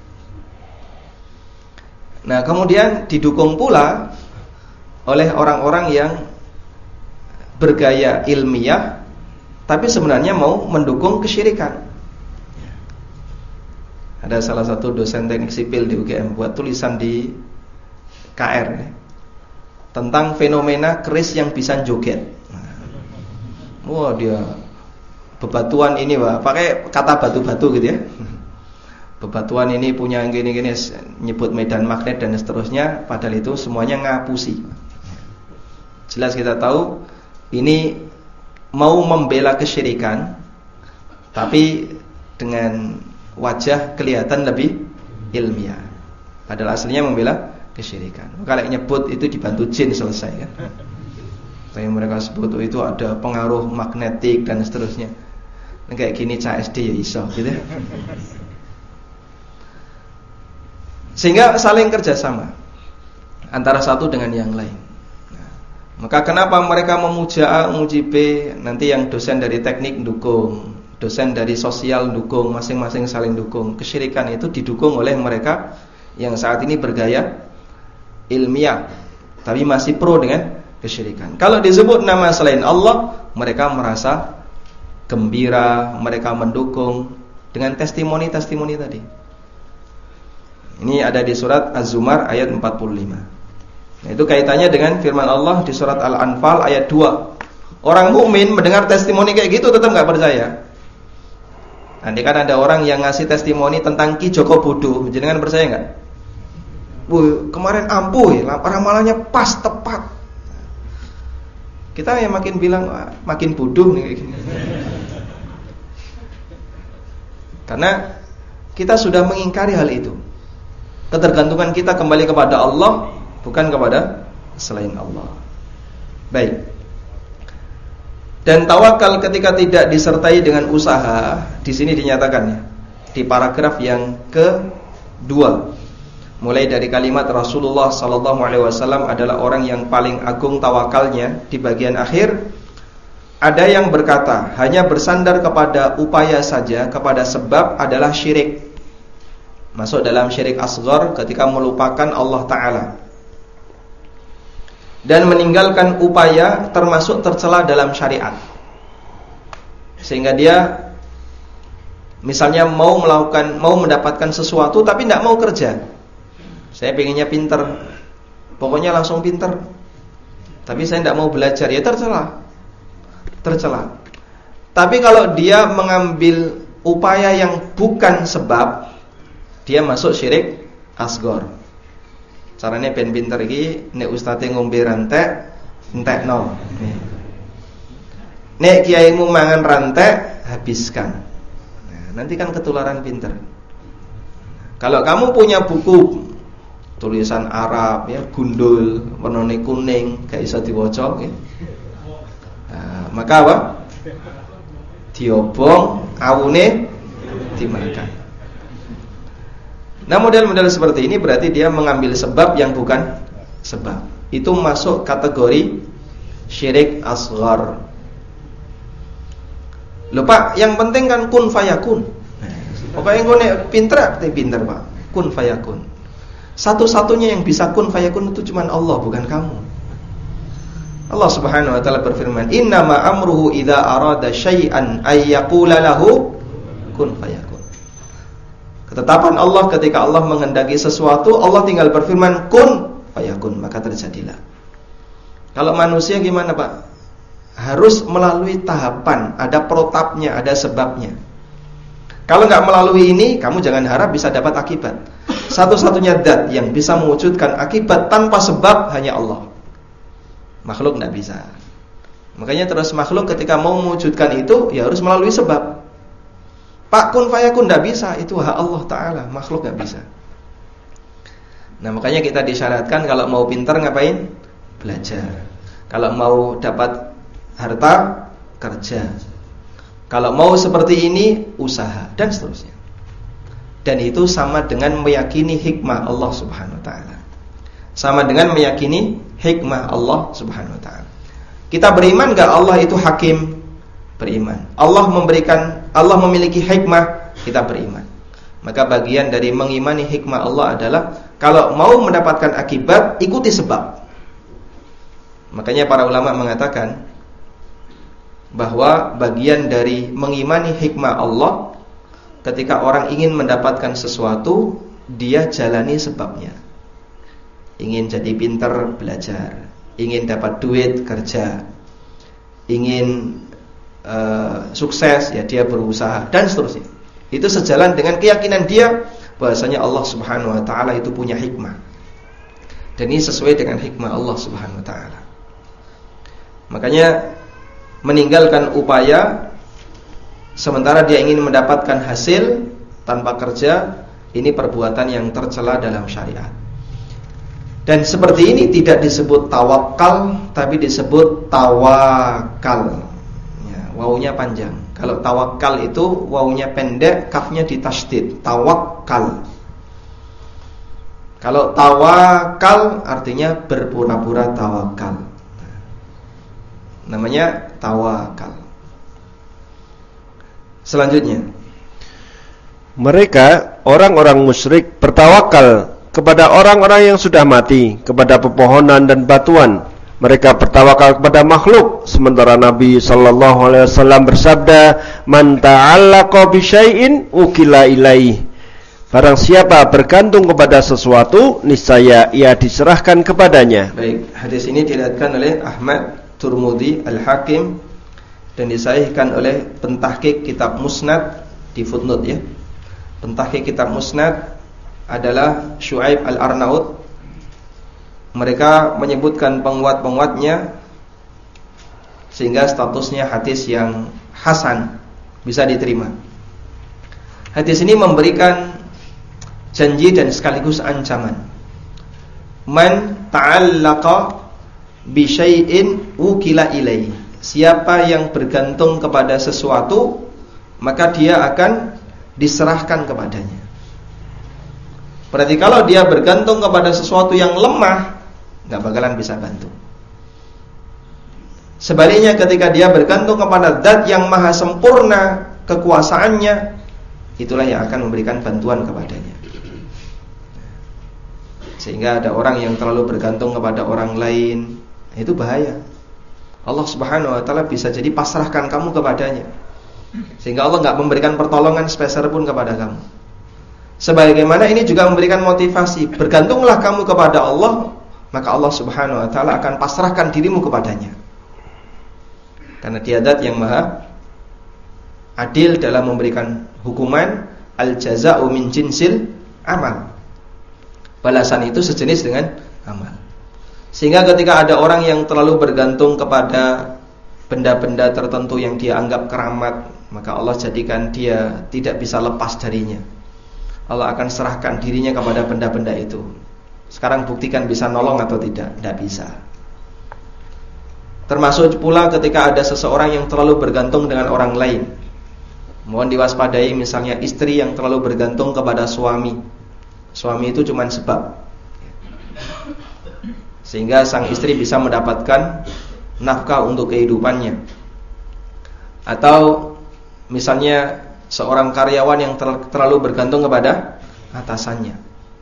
Nah, kemudian didukung pula oleh orang-orang yang bergaya ilmiah tapi sebenarnya mau mendukung kesyirikan. Ada salah satu dosen teknik sipil di U G M buat tulisan di K R ya, tentang fenomena keris yang bisa joget. Wah, dia bebatuan ini wah, pakai kata batu-batu gitu ya. Bebatuan ini punya gini-gini, nyebut medan magnet dan seterusnya, padahal itu semuanya ngapusi. Jelas kita tahu ini mau membela kesyirikan, tapi dengan wajah kelihatan lebih ilmiah. Padahal aslinya membela kesyirikan. Kalau nyebut itu dibantu jin selesai kan. Tapi mereka sebut itu ada pengaruh magnetik dan seterusnya. Nah, kayak gini C S D ya iso gitu. Sehingga saling kerjasama antara satu dengan yang lain. Nah, maka kenapa mereka memuja A, memuji B, nanti yang dosen dari teknik dukung, dosen dari sosial dukung, masing-masing saling dukung. Kesyirikan itu didukung oleh mereka yang saat ini bergaya ilmiah, tapi masih pro dengan kesyirikan. Kalau disebut nama selain Allah, mereka merasa gembira, mereka mendukung dengan testimoni-testimoni tadi. Ini ada di surat Az-Zumar ayat empat puluh lima. Nah, itu kaitannya dengan firman Allah di surat Al-Anfal ayat dua. Orang mukmin mendengar testimoni kayak gitu tetap enggak percaya. Andai kan ada orang yang ngasih testimoni tentang Ki Joko Bodo, jenengan percaya enggak? Bu, kemarin ampuh ya, ramalannya pas tepat. Kita yang makin bilang wah, makin bodoh nih. Karena kita sudah mengingkari hal itu. Ketergantungan kita kembali kepada Allah, bukan kepada selain Allah. Baik. Dan tawakal ketika tidak disertai dengan usaha, di sini dinyatakan ya, di paragraf yang kedua. Mulai dari kalimat Rasulullah sallallahu alaihi wasallam adalah orang yang paling agung tawakalnya, di bagian akhir ada yang berkata hanya bersandar kepada upaya saja, kepada sebab adalah syirik. Masuk dalam syirik asghar ketika melupakan Allah Ta'ala. Dan meninggalkan upaya termasuk tercela dalam syariat. Sehingga dia misalnya mau melakukan, mau mendapatkan sesuatu tapi tidak mau kerja. Saya pengennya pinter, pokoknya langsung pinter, tapi saya tidak mau belajar, ya tercela. Tercela. Tapi kalau dia mengambil upaya yang bukan sebab, dia masuk syirik asghar. Caranya ben pinter iki, nek ustaze ngombe rantek, entekno. Nek kiaimu mangan rantek, habiskan. Nah, nanti kan ketularan pinter. Kalau kamu punya buku tulisan Arab ya, gundul, warnane kuning, gak iso diwaca ya. Nah, maka apa? Diobong, awune dimakan. Nah, model-model seperti ini berarti dia mengambil sebab yang bukan sebab. Itu masuk kategori syirik asghar. Lho Pak, yang penting kan kun fayakun. Pokoknya engko nek pinter, tapi pinter Pak. Kun fayakun. Satu-satunya yang bisa kun fayakun itu cuma Allah, bukan kamu. Allah Subhanahu wa taala berfirman, "Innama amruhu idza arada syai'an ay yaqula lahu kun fayakun." Ketetapan Allah ketika Allah menghendaki sesuatu, Allah tinggal berfirman kun fayakun, maka terjadilah. Kalau manusia gimana, Pak? Harus melalui tahapan, ada protapnya, ada sebabnya. Kalau nggak melalui ini, kamu jangan harap bisa dapat akibat. Satu-satunya zat yang bisa mewujudkan akibat tanpa sebab hanya Allah. Makhluk nggak bisa. Makanya terus makhluk ketika mau mewujudkan itu, ya harus melalui sebab. Pak kun fayakun nggak bisa, itu hak Allah Ta'ala. Makhluk nggak bisa. Nah makanya kita disyaratkan kalau mau pintar ngapain? Belajar. Kalau mau dapat harta, kerja. Kalau mau seperti ini, usaha, dan seterusnya. Dan itu sama dengan meyakini hikmah Allah Subhanahu wa ta'ala. Sama dengan meyakini hikmah Allah Subhanahu wa ta'ala. Kita beriman gak Allah itu hakim? Beriman. Allah memberikan, Allah memiliki hikmah, kita beriman. Maka bagian dari mengimani hikmah Allah adalah kalau mau mendapatkan akibat, ikuti sebab. Makanya para ulama mengatakan, bahwa bagian dari mengimani hikmah Allah, ketika orang ingin mendapatkan sesuatu, dia jalani sebabnya. Ingin jadi pinter, belajar. Ingin dapat duit, kerja. Ingin uh, sukses, ya dia berusaha, dan seterusnya. Itu sejalan dengan keyakinan dia bahwasanya Allah Subhanahu wa ta'ala itu punya hikmah. Dan ini sesuai dengan hikmah Allah Subhanahu wa ta'ala. Makanya meninggalkan upaya sementara dia ingin mendapatkan hasil tanpa kerja, ini perbuatan yang tercela dalam syariat. Dan seperti ini tidak disebut tawakal, tapi disebut tawakal. Ya, wawunya panjang. Kalau tawakal itu wawunya pendek, kafnya ditasydid. Tawakal. Kalau tawakal artinya berpura-pura tawakal. Namanya tawakal. Selanjutnya, mereka orang-orang musyrik bertawakal kepada orang-orang yang sudah mati, kepada pepohonan dan batuan. Mereka bertawakal kepada makhluk, sementara Nabi sallallahu alaihi wasallam bersabda, "Man ta'allaqa bi syai'in ukila ilaih." Barang siapa bergantung kepada sesuatu, niscaya ia diserahkan kepadanya. Baik, hadis ini diriwayatkan oleh Ahmad, Turmudi, Al-Hakim, dan disahihkan oleh pentahqiq kitab Musnad di footnote ya. Pentahqiq kitab Musnad adalah Syuaib Al-Arnaud. Mereka menyebutkan penguat-penguatnya sehingga statusnya hadis yang hasan, bisa diterima. Hadis ini memberikan janji dan sekaligus ancaman. Man ta'allaqa bi syai'in wukila ilaihi. Siapa yang bergantung kepada sesuatu, maka dia akan diserahkan kepadanya. Berarti kalau dia bergantung kepada sesuatu yang lemah, gak bakalan bisa bantu. Sebaliknya ketika dia bergantung kepada zat yang maha sempurna kekuasaannya, itulah yang akan memberikan bantuan kepadanya. Sehingga ada orang yang terlalu bergantung kepada orang lain, itu bahaya. Allah Subhanahu wa ta'ala bisa jadi pasrahkan kamu kepadanya, sehingga Allah gak memberikan pertolongan sepeser pun kepada kamu. Sebagaimana ini juga memberikan motivasi, bergantunglah kamu kepada Allah, maka Allah Subhanahu wa ta'ala akan pasrahkan dirimu kepadanya. Karena dia zat yang maha adil dalam memberikan hukuman. Al-jaza'u min jinsil amal. Balasan itu sejenis dengan amal. Sehingga ketika ada orang yang terlalu bergantung kepada benda-benda tertentu yang dia anggap keramat, maka Allah jadikan dia tidak bisa lepas darinya. Allah akan serahkan dirinya kepada benda-benda itu. Sekarang buktikan bisa nolong atau tidak? Tidak bisa. Termasuk pula ketika ada seseorang yang terlalu bergantung dengan orang lain. Mohon diwaspadai, misalnya istri yang terlalu bergantung kepada suami. Suami itu cuma sebab, sehingga sang istri bisa mendapatkan nafkah untuk kehidupannya. Atau misalnya seorang karyawan yang terlalu bergantung kepada atasannya,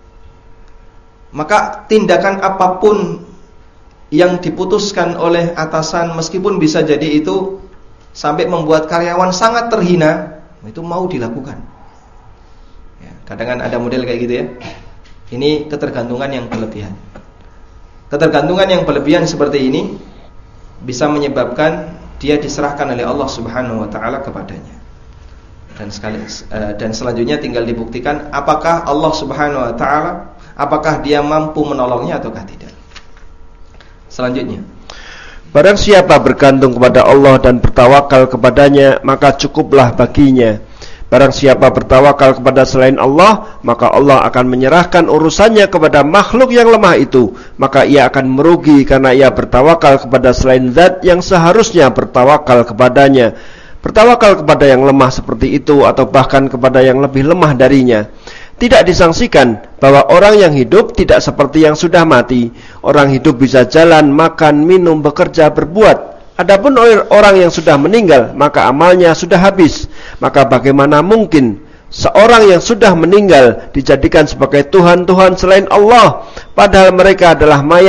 maka tindakan apapun yang diputuskan oleh atasan, meskipun bisa jadi itu sampai membuat karyawan sangat terhina, itu mau dilakukan ya. Kadang ada model kayak gitu ya. Ini ketergantungan yang berlebihan. Ketergantungan yang berlebihan seperti ini bisa menyebabkan dia diserahkan oleh Allah Subhanahu wa ta'ala kepadanya. Dan sekali uh, dan selanjutnya tinggal dibuktikan apakah Allah Subhanahu wa ta'ala, apakah dia mampu menolongnya ataukah tidak. Selanjutnya, barang siapa bergantung kepada Allah dan bertawakal kepadanya, maka cukuplah baginya. Barang siapa bertawakal kepada selain Allah, maka Allah akan menyerahkan urusannya kepada makhluk yang lemah itu. Maka ia akan merugi karena ia bertawakal kepada selain zat yang seharusnya bertawakal kepadanya. Bertawakal kepada yang lemah seperti itu, atau bahkan kepada yang lebih lemah darinya. Tidak disangsikan bahwa orang yang hidup tidak seperti yang sudah mati. Orang hidup bisa jalan, makan, minum, bekerja, berbuat. Adapun orang yang sudah meninggal, maka amalnya sudah habis. Maka bagaimana mungkin seorang yang sudah meninggal dijadikan sebagai Tuhan-Tuhan selain Allah, padahal mereka adalah mayat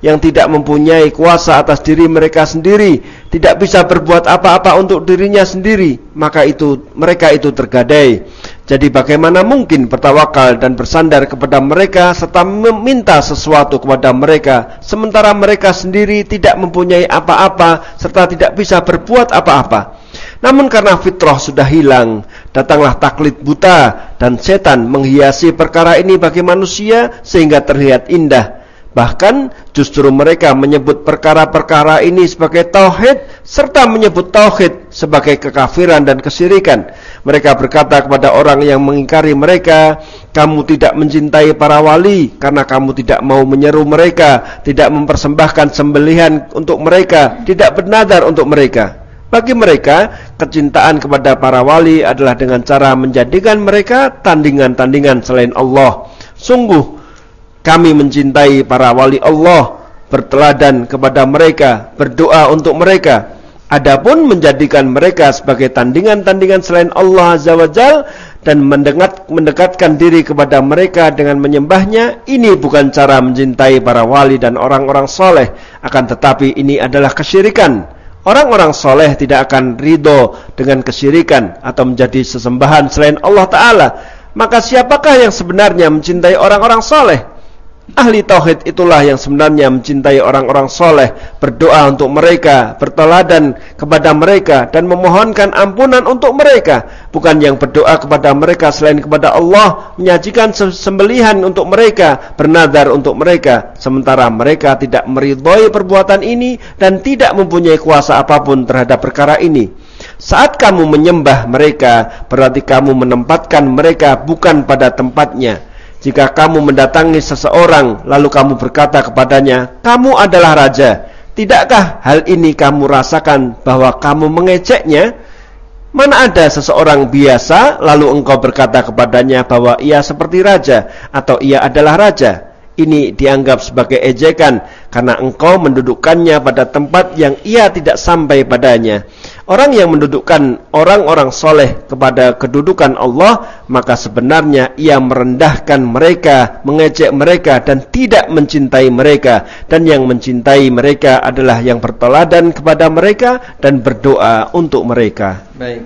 yang tidak mempunyai kuasa atas diri mereka sendiri, tidak bisa berbuat apa-apa untuk dirinya sendiri, maka itu mereka itu tergadai. Jadi bagaimana mungkin bertawakal dan bersandar kepada mereka serta meminta sesuatu kepada mereka, sementara mereka sendiri tidak mempunyai apa-apa serta tidak bisa berbuat apa-apa. Namun karena fitrah sudah hilang, datanglah taklid buta dan setan menghiasi perkara ini bagi manusia sehingga terlihat indah. Bahkan justru mereka menyebut perkara-perkara ini sebagai tauhid serta menyebut tauhid sebagai kekafiran dan kesyirikan. Mereka berkata kepada orang yang mengingkari mereka, kamu tidak mencintai para wali karena kamu tidak mau menyeru mereka, tidak mempersembahkan sembelihan untuk mereka, tidak bernadar untuk mereka. Bagi mereka, kecintaan kepada para wali adalah dengan cara menjadikan mereka tandingan-tandingan selain Allah. Sungguh, kami mencintai para wali Allah, berteladan kepada mereka, berdoa untuk mereka. Adapun menjadikan mereka sebagai tandingan-tandingan selain Allah Azza wa Jalla dan mendekat, mendekatkan diri kepada mereka dengan menyembahnya, ini bukan cara mencintai para wali dan orang-orang soleh. Akan tetapi ini adalah kesyirikan. Orang-orang soleh tidak akan ridho dengan kesyirikan atau menjadi sesembahan selain Allah Ta'ala. Maka siapakah yang sebenarnya mencintai orang-orang soleh? Ahli tauhid itulah yang sebenarnya mencintai orang-orang soleh, berdoa untuk mereka, berteladan kepada mereka dan memohonkan ampunan untuk mereka, bukan yang berdoa kepada mereka selain kepada Allah, menyajikan sembelihan untuk mereka, bernadar untuk mereka, sementara mereka tidak meridhoi perbuatan ini dan tidak mempunyai kuasa apapun terhadap perkara ini. Saat kamu menyembah mereka, berarti kamu menempatkan mereka bukan pada tempatnya. Jika kamu mendatangi seseorang, lalu kamu berkata kepadanya, kamu adalah raja. Tidakkah hal ini kamu rasakan bahwa kamu mengejeknya? Mana ada seseorang biasa, lalu engkau berkata kepadanya bahwa ia seperti raja, atau ia adalah raja. Ini dianggap sebagai ejekan, karena engkau mendudukkannya pada tempat yang ia tidak sampai padanya. Orang yang mendudukkan orang-orang soleh kepada kedudukan Allah, maka sebenarnya ia merendahkan mereka, mengejek mereka dan tidak mencintai mereka. Dan yang mencintai mereka adalah yang berteladan kepada mereka dan berdoa untuk mereka. Baik,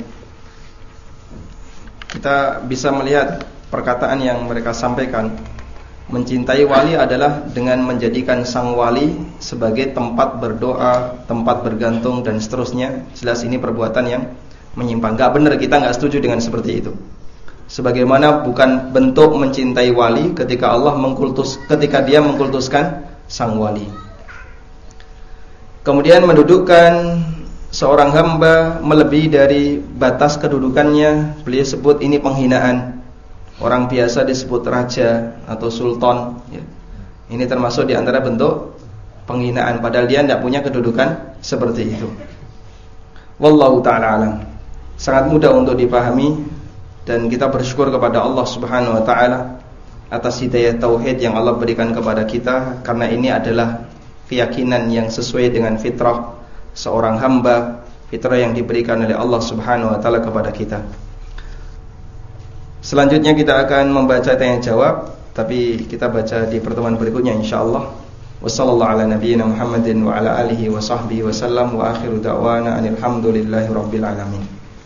kita bisa melihat perkataan yang mereka sampaikan. Mencintai wali adalah dengan menjadikan sang wali sebagai tempat berdoa, tempat bergantung dan seterusnya. Jelas ini perbuatan yang menyimpang. Gak benar, kita gak setuju dengan seperti itu. Sebagaimana bukan bentuk mencintai wali ketika Allah mengkultus, ketika dia mengkultuskan sang wali. Kemudian mendudukkan seorang hamba melebihi dari batas kedudukannya, beliau sebut ini penghinaan. Orang biasa disebut raja atau sultan ya. Ini termasuk di antara bentuk penghinaan, padahal dia tidak punya kedudukan seperti itu. Wallahu ta'ala alam. Sangat mudah untuk dipahami, dan kita bersyukur kepada Allah subhanahu wa ta'ala atas hidayah tauhid yang Allah berikan kepada kita, karena ini adalah keyakinan yang sesuai dengan fitrah seorang hamba, fitrah yang diberikan oleh Allah subhanahu wa ta'ala kepada kita. Selanjutnya kita akan membaca tanya jawab, tapi kita baca di pertemuan berikutnya insyaallah. Wassallallahu ala nabiyyina Muhammadin wa ala alihi wa sahbihi wasallam wa akhiru da'wana anil hamdulillahi rabbil alamin.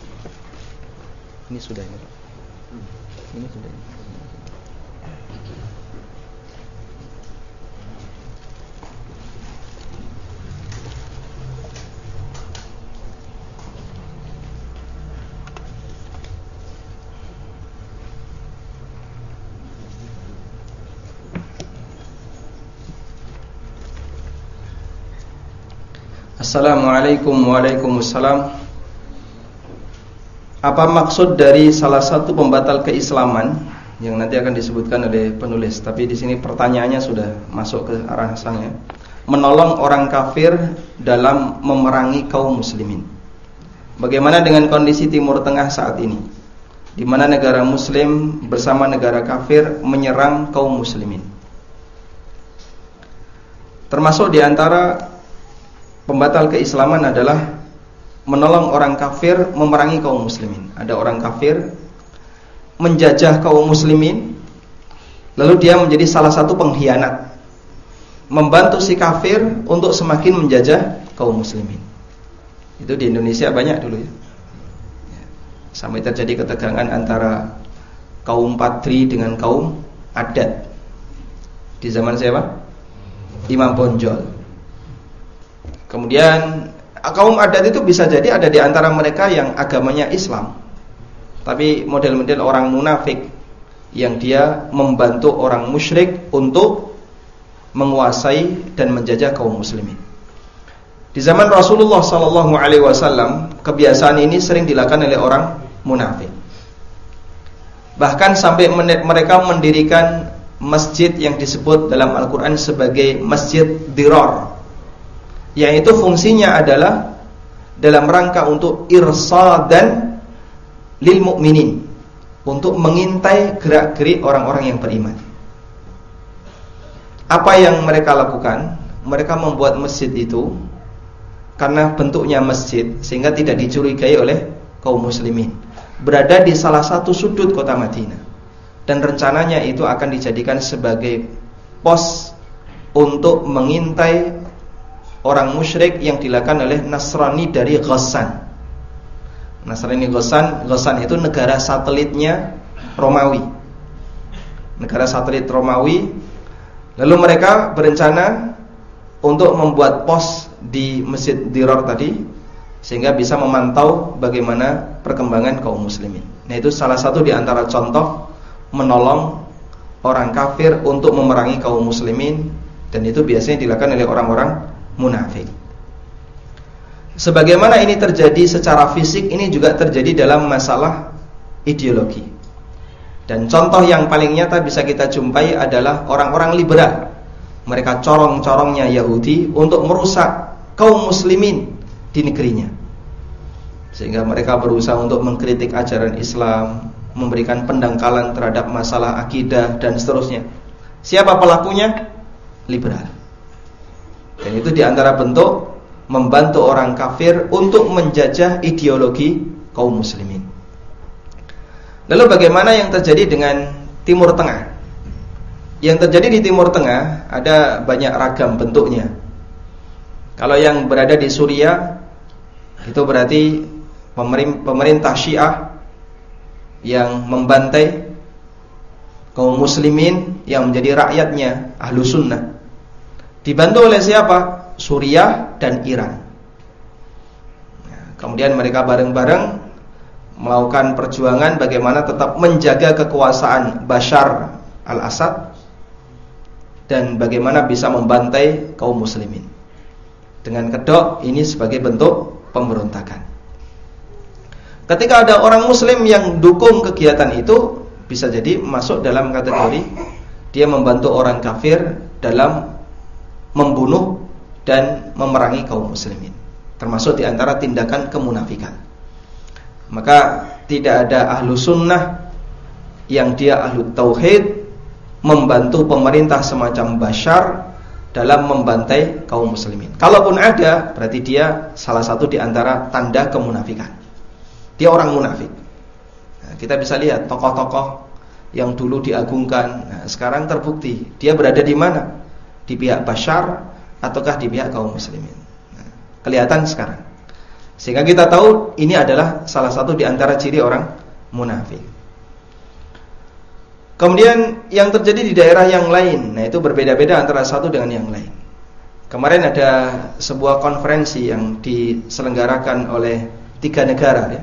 Ini sudah ini. Ini sudah. Assalamualaikum waalaikumsalam. Apa maksud dari salah satu pembatal keislaman yang nanti akan disebutkan oleh penulis, tapi di sini pertanyaannya sudah masuk ke arah sana. Menolong orang kafir dalam memerangi kaum muslimin. Bagaimana dengan kondisi Timur Tengah saat ini, di mana negara muslim bersama negara kafir menyerang kaum muslimin? Termasuk di antara pembatal keislaman adalah menolong orang kafir memerangi kaum muslimin. Ada orang kafir menjajah kaum muslimin, lalu dia menjadi salah satu pengkhianat. membantu si kafir untuk semakin menjajah kaum muslimin. Itu di Indonesia banyak dulu ya. Sampai terjadi ketegangan antara kaum Padri dengan kaum adat. Di zaman siapa? Imam Bonjol. Kemudian kaum adat itu bisa jadi ada di antara mereka yang agamanya Islam, tapi model-model orang munafik yang dia membantu orang musyrik untuk menguasai dan menjajah kaum muslimin. Di zaman Rasulullah sallallahu alaihi wasallam, kebiasaan ini sering dilakukan oleh orang munafik. Bahkan sampai mereka mendirikan masjid yang disebut dalam Al-Quran sebagai Masjid Dirar, yang itu fungsinya adalah dalam rangka untuk irsadan lil mu'minin, untuk mengintai gerak-gerik orang-orang yang beriman. Apa yang mereka lakukan? Mereka membuat masjid itu karena bentuknya masjid sehingga tidak dicurigai oleh kaum muslimin, berada di salah satu sudut kota Madinah, dan rencananya itu akan dijadikan sebagai pos untuk mengintai orang musyrik yang dilakukan oleh Nasrani dari Ghassan. Nasrani Ghassan, Ghassan itu negara satelitnya Romawi, negara satelit Romawi. Lalu mereka berencana untuk membuat pos di Masjid Dirar tadi, sehingga bisa memantau bagaimana perkembangan kaum muslimin. Nah, itu salah satu di antara contoh menolong orang kafir untuk memerangi kaum muslimin, dan itu biasanya dilakukan oleh orang-orang munafik. Sebagaimana ini terjadi secara fisik, ini juga terjadi dalam masalah ideologi. Dan contoh yang paling nyata bisa kita jumpai adalah orang-orang liberal. Mereka corong-corongnya Yahudi untuk merusak kaum muslimin di negerinya, sehingga mereka berusaha untuk mengkritik ajaran Islam, memberikan pendangkalan terhadap masalah akidah dan seterusnya. Siapa pelakunya? Liberal. Dan itu diantara bentuk membantu orang kafir untuk menjajah ideologi kaum muslimin. Lalu bagaimana yang terjadi dengan Timur Tengah? Yang terjadi di Timur Tengah ada banyak ragam bentuknya. Kalau yang berada di Suriah, itu berarti pemerintah Syiah yang membantai kaum muslimin yang menjadi rakyatnya ahlu sunnah. Dibantu oleh siapa? Suriah dan Iran. Kemudian mereka bareng-bareng melakukan perjuangan bagaimana tetap menjaga kekuasaan Bashar al-Assad dan bagaimana bisa membantai kaum muslimin. Dengan kedok ini sebagai bentuk pemberontakan. Ketika ada orang muslim yang dukung kegiatan itu, bisa jadi masuk dalam kategori dia membantu orang kafir dalam membunuh dan memerangi kaum muslimin, termasuk diantara tindakan kemunafikan. Maka tidak ada ahlu sunnah yang dia ahlu tauhid membantu pemerintah semacam Bashar dalam membantai kaum muslimin. Kalaupun ada, berarti dia salah satu di antara tanda kemunafikan. Dia orang munafik. Nah, kita bisa lihat tokoh-tokoh yang dulu diagungkan, nah, sekarang terbukti dia berada di mana? Di pihak Bashar ataukah di pihak kaum muslimin? Nah, kelihatan sekarang. Sehingga kita tahu ini adalah salah satu di antara ciri orang munafik. Kemudian yang terjadi di daerah yang lain, nah itu berbeda-beda antara satu dengan yang lain. Kemarin ada sebuah konferensi yang diselenggarakan oleh tiga negara ya.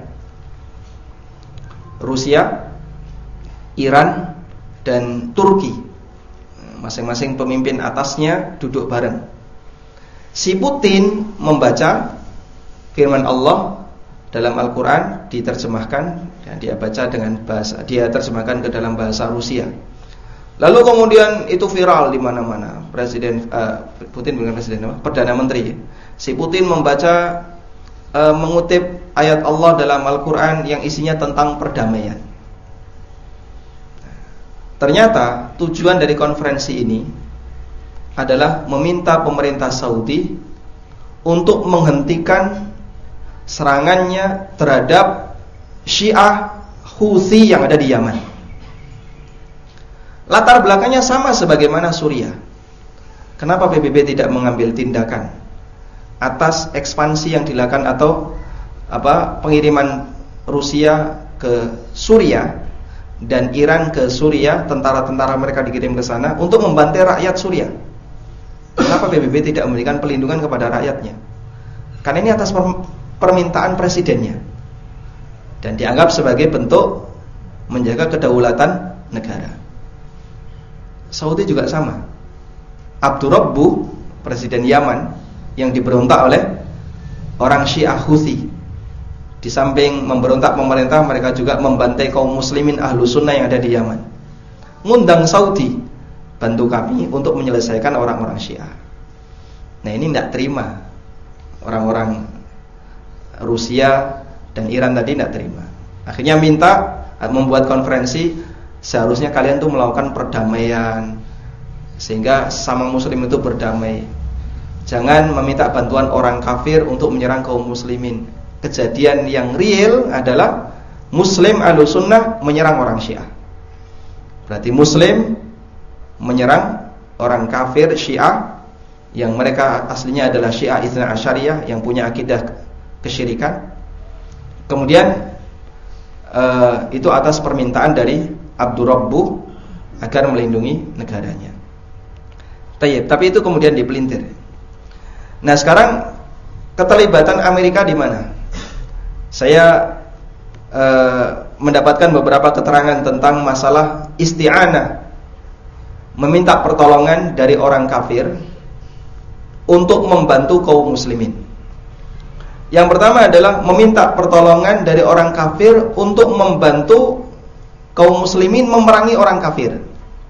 Rusia, Iran, dan Turki. Masing-masing pemimpin atasnya duduk bareng. Si Putin membaca firman Allah dalam Al-Quran, diterjemahkan dan dia baca dengan bahasa, dia terjemahkan ke dalam bahasa Rusia. Lalu kemudian itu viral di mana-mana. Presiden uh, Putin bukan presiden apa? Perdana Menteri. Si Putin membaca uh, mengutip ayat Allah dalam Al-Quran yang isinya tentang perdamaian. Ternyata tujuan dari konferensi ini adalah meminta pemerintah Saudi untuk menghentikan serangannya terhadap Syiah Houthi yang ada di Yaman. Latar belakangnya sama sebagaimana Suriah. kenapa P B B tidak mengambil tindakan atas ekspansi yang dilakukan atau apa pengiriman Rusia ke Suriah dan Iran ke Suriah, tentara-tentara mereka dikirim ke sana untuk membantai rakyat Suriah. Kenapa P B B tidak memberikan pelindungan kepada rakyatnya? Karena ini atas permintaan presidennya dan dianggap sebagai bentuk menjaga kedaulatan negara. Saudi juga sama. Abdurrabbu, presiden Yaman yang diberontak oleh orang Syiah Houthi, di samping memberontak pemerintah, mereka juga membantai kaum muslimin ahlu sunnah yang ada di Yaman. Ngundang Saudi, bantu kami untuk menyelesaikan orang-orang Syiah. Nah ini tidak terima, orang-orang Rusia dan Iran tadi tidak terima. Akhirnya minta, membuat konferensi, seharusnya kalian tuh melakukan perdamaian sehingga sama muslim itu berdamai. Jangan meminta bantuan orang kafir untuk menyerang kaum muslimin. Kejadian yang real adalah muslim ahlussunnah menyerang orang Syiah. Berarti muslim menyerang orang kafir Syiah yang mereka aslinya adalah Syiah Itsna Asyariyah yang punya akidah kesyirikan. Kemudian uh, itu atas permintaan dari Abdurrabbu agar melindungi negaranya. Tayyib, tapi itu kemudian dipelintir. Nah sekarang keterlibatan Amerika di mana? Saya uh, mendapatkan beberapa keterangan tentang masalah isti'anah, meminta pertolongan dari orang kafir untuk membantu kaum muslimin. Yang pertama adalah meminta pertolongan dari orang kafir untuk membantu kaum muslimin memerangi orang kafir.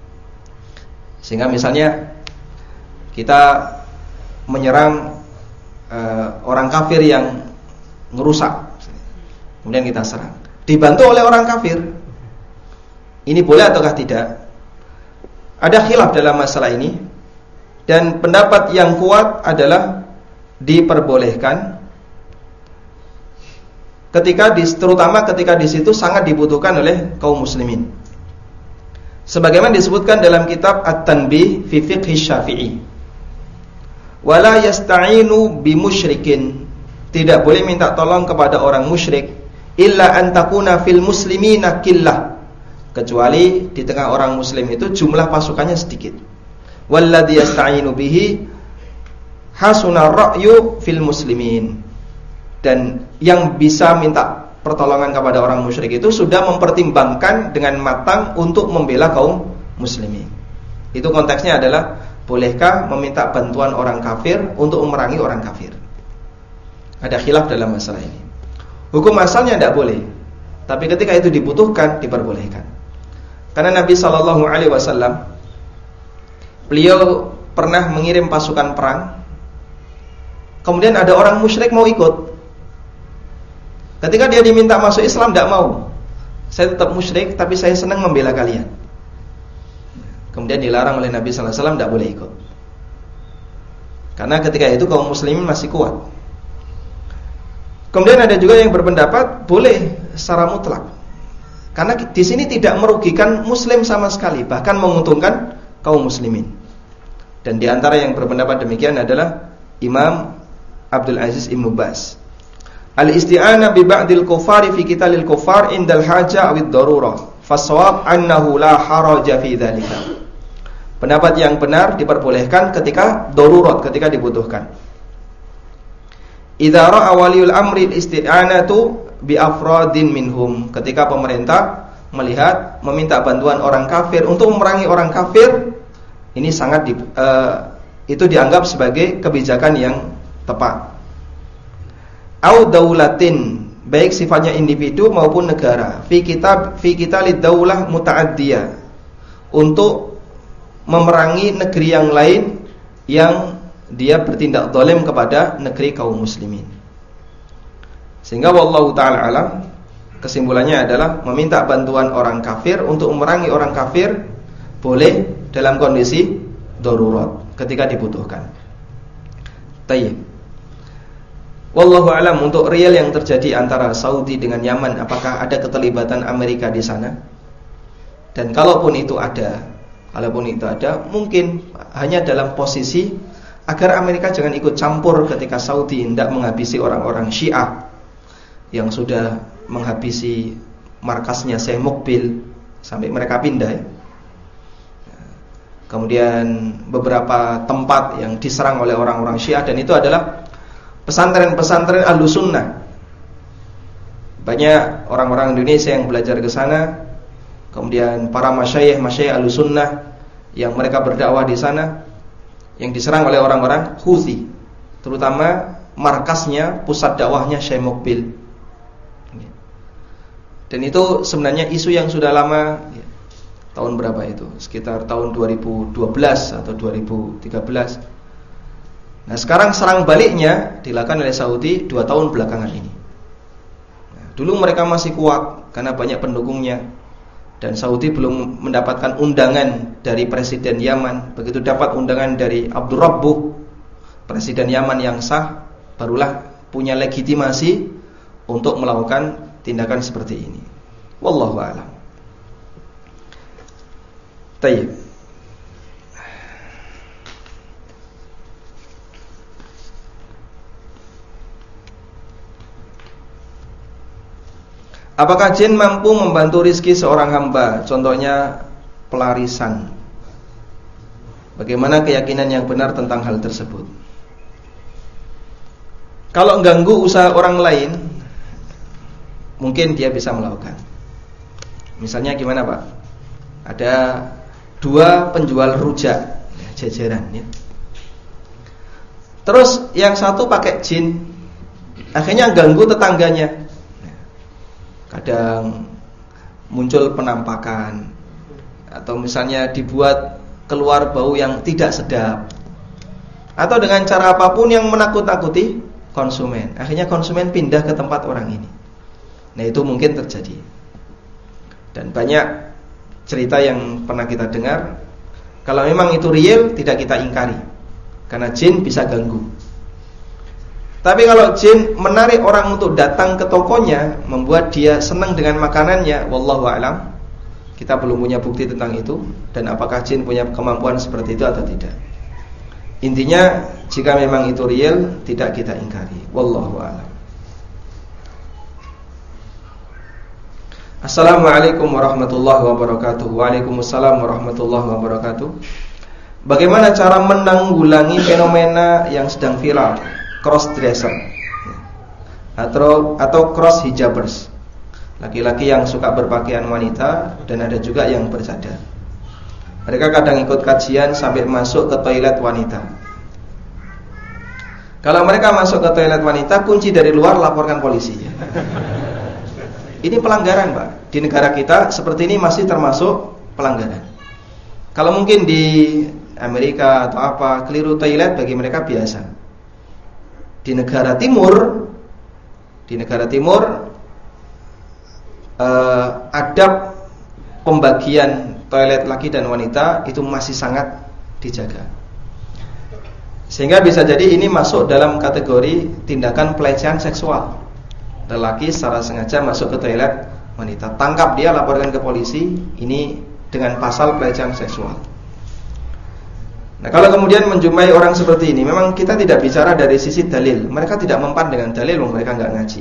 Sehingga misalnya kita menyerang uh, orang kafir yang ngerusak, kemudian kita serang, dibantu oleh orang kafir. Ini boleh ataukah tidak? Ada khilaf dalam masalah ini, dan pendapat yang kuat adalah diperbolehkan ketika di, terutama ketika di situ sangat dibutuhkan oleh kaum muslimin. Sebagaimana disebutkan dalam kitab At-Tanbih fi Fiqh Syafi'i, wala yasta'inu bimusyrikin, tidak boleh minta tolong kepada orang musyrik illa an takuna fil muslimina qillah, kecuali di tengah orang muslim itu jumlah pasukannya sedikit. Walladzi yasta'inu bihi hasuna ra'yu fil muslimin, dan yang bisa minta pertolongan kepada orang musyrik itu sudah mempertimbangkan dengan matang untuk membela kaum muslimin. Itu konteksnya adalah bolehkah meminta bantuan orang kafir untuk memerangi orang kafir? Ada khilaf dalam masalah ini. Hukum asalnya tidak boleh, tapi ketika itu dibutuhkan diperbolehkan. Karena Nabi shallallahu alaihi wasallam, beliau pernah mengirim pasukan perang, kemudian ada orang musyrik mau ikut. Ketika dia diminta masuk Islam, tidak mau. Saya tetap musyrik, tapi saya senang membela kalian. Kemudian dilarang oleh Nabi shallallahu alaihi wasallam, tidak boleh ikut. Karena ketika itu kaum muslimin masih kuat. Kemudian ada juga yang berpendapat boleh secara mutlak, karena di sini tidak merugikan muslim sama sekali, bahkan menguntungkan kaum muslimin. Dan di antara yang berpendapat demikian adalah Imam Abdul Aziz Ibnu Baz. Al-isti'anah bi ba'dil kufari fi qitalil kufar indal haja awid darurah, fasawab annahu la haraja fi dzalika. Pendapat yang benar diperbolehkan ketika darurat, ketika dibutuhkan. Idza ra'a waliul amri al-isti'anatu bi afradin minhum, ketika pemerintah melihat meminta bantuan orang kafir untuk memerangi orang kafir, ini sangat di, uh, itu dianggap sebagai kebijakan yang tepat. Au daulatin, baik sifatnya individu maupun negara, fi kitab fi qitalid daulah muta'addiyah, untuk memerangi negeri yang lain yang dia bertindak zalim kepada negeri kaum muslimin. Sehingga wallahu ta'ala alam, kesimpulannya adalah meminta bantuan orang kafir untuk memerangi orang kafir boleh dalam kondisi darurat, ketika dibutuhkan. Tayyib. Wallahu alam, untuk real yang terjadi antara Saudi dengan Yaman, apakah ada keterlibatan Amerika di sana? Dan kalaupun itu ada, kalaupun itu ada, mungkin hanya dalam posisi agar Amerika jangan ikut campur ketika Saudi hendak menghabisi orang-orang Syiah yang sudah menghabisi markasnya Syekh Muqbil sampai mereka pindah ya. Kemudian beberapa tempat yang diserang oleh orang-orang Syiah, dan itu adalah pesantren-pesantren Ahlus Sunnah. Banyak orang-orang Indonesia yang belajar ke sana. Kemudian para masyayikh masyayikh Ahlus Sunnah yang mereka berdakwah di sana yang diserang oleh orang-orang Houthi, terutama markasnya, pusat dakwahnya Syekh Muqbil. Dan itu sebenarnya isu yang sudah lama ya. Tahun berapa itu? Sekitar tahun dua ribu dua belas atau dua ribu tiga belas. Nah, sekarang serang baliknya dilakukan oleh Saudi dua tahun belakangan ini. Nah, dulu mereka masih kuat karena banyak pendukungnya, dan Saudi belum mendapatkan undangan dari Presiden Yaman. Begitu dapat undangan dari Abdul Rabbuh, Presiden Yaman yang sah, barulah punya legitimasi untuk melakukan tindakan seperti ini. Wallahu a'lam. Tayyib. Apakah jin mampu membantu rizki seorang hamba? Contohnya pelarisan. Bagaimana keyakinan yang benar tentang hal tersebut? Kalau mengganggu usaha orang lain, mungkin dia bisa melakukan. Misalnya gimana Pak? Ada dua penjual rujak jajaran ya. Terus yang satu pakai jin, akhirnya ganggu tetangganya. Kadang muncul penampakan, atau misalnya dibuat keluar bau yang tidak sedap, atau dengan cara apapun yang menakut-nakuti konsumen. Akhirnya konsumen pindah ke tempat orang ini. Nah, itu mungkin terjadi. Dan banyak cerita yang pernah kita dengar. Kalau memang itu real, tidak kita ingkari, karena jin bisa ganggu. Tapi kalau jin menarik orang untuk datang ke tokonya, membuat dia senang dengan makanannya, wallahu a'lam, kita belum punya bukti tentang itu. Dan apakah jin punya kemampuan seperti itu atau tidak. Intinya, jika memang itu real, tidak kita ingkari, wallahu a'lam. Assalamualaikum warahmatullahi wabarakatuh. Waalaikumsalam warahmatullahi wabarakatuh. Bagaimana cara menanggulangi fenomena yang sedang viral, cross dresser atau atau cross hijabers, laki-laki yang suka berpakaian wanita dan ada juga yang bercadar. Mereka kadang ikut kajian sampai masuk ke toilet wanita. Kalau mereka masuk ke toilet wanita, kunci dari luar, laporkan polisi. Ini pelanggaran Pak. Di negara kita seperti ini masih termasuk pelanggaran. Kalau mungkin di Amerika atau apa, keliru toilet bagi mereka biasa. Di negara timur, di negara timur eh, adab pembagian toilet laki dan wanita itu masih sangat dijaga. Sehingga bisa jadi ini masuk dalam kategori tindakan pelecehan seksual. Lelaki secara sengaja masuk ke toilet wanita, tangkap dia, laporkan ke polisi. Ini dengan pasal pelecehan seksual. Nah, kalau kemudian menjumpai orang seperti ini, memang kita tidak bicara dari sisi dalil. Mereka tidak mempan dengan dalil, mereka nggak ngaji.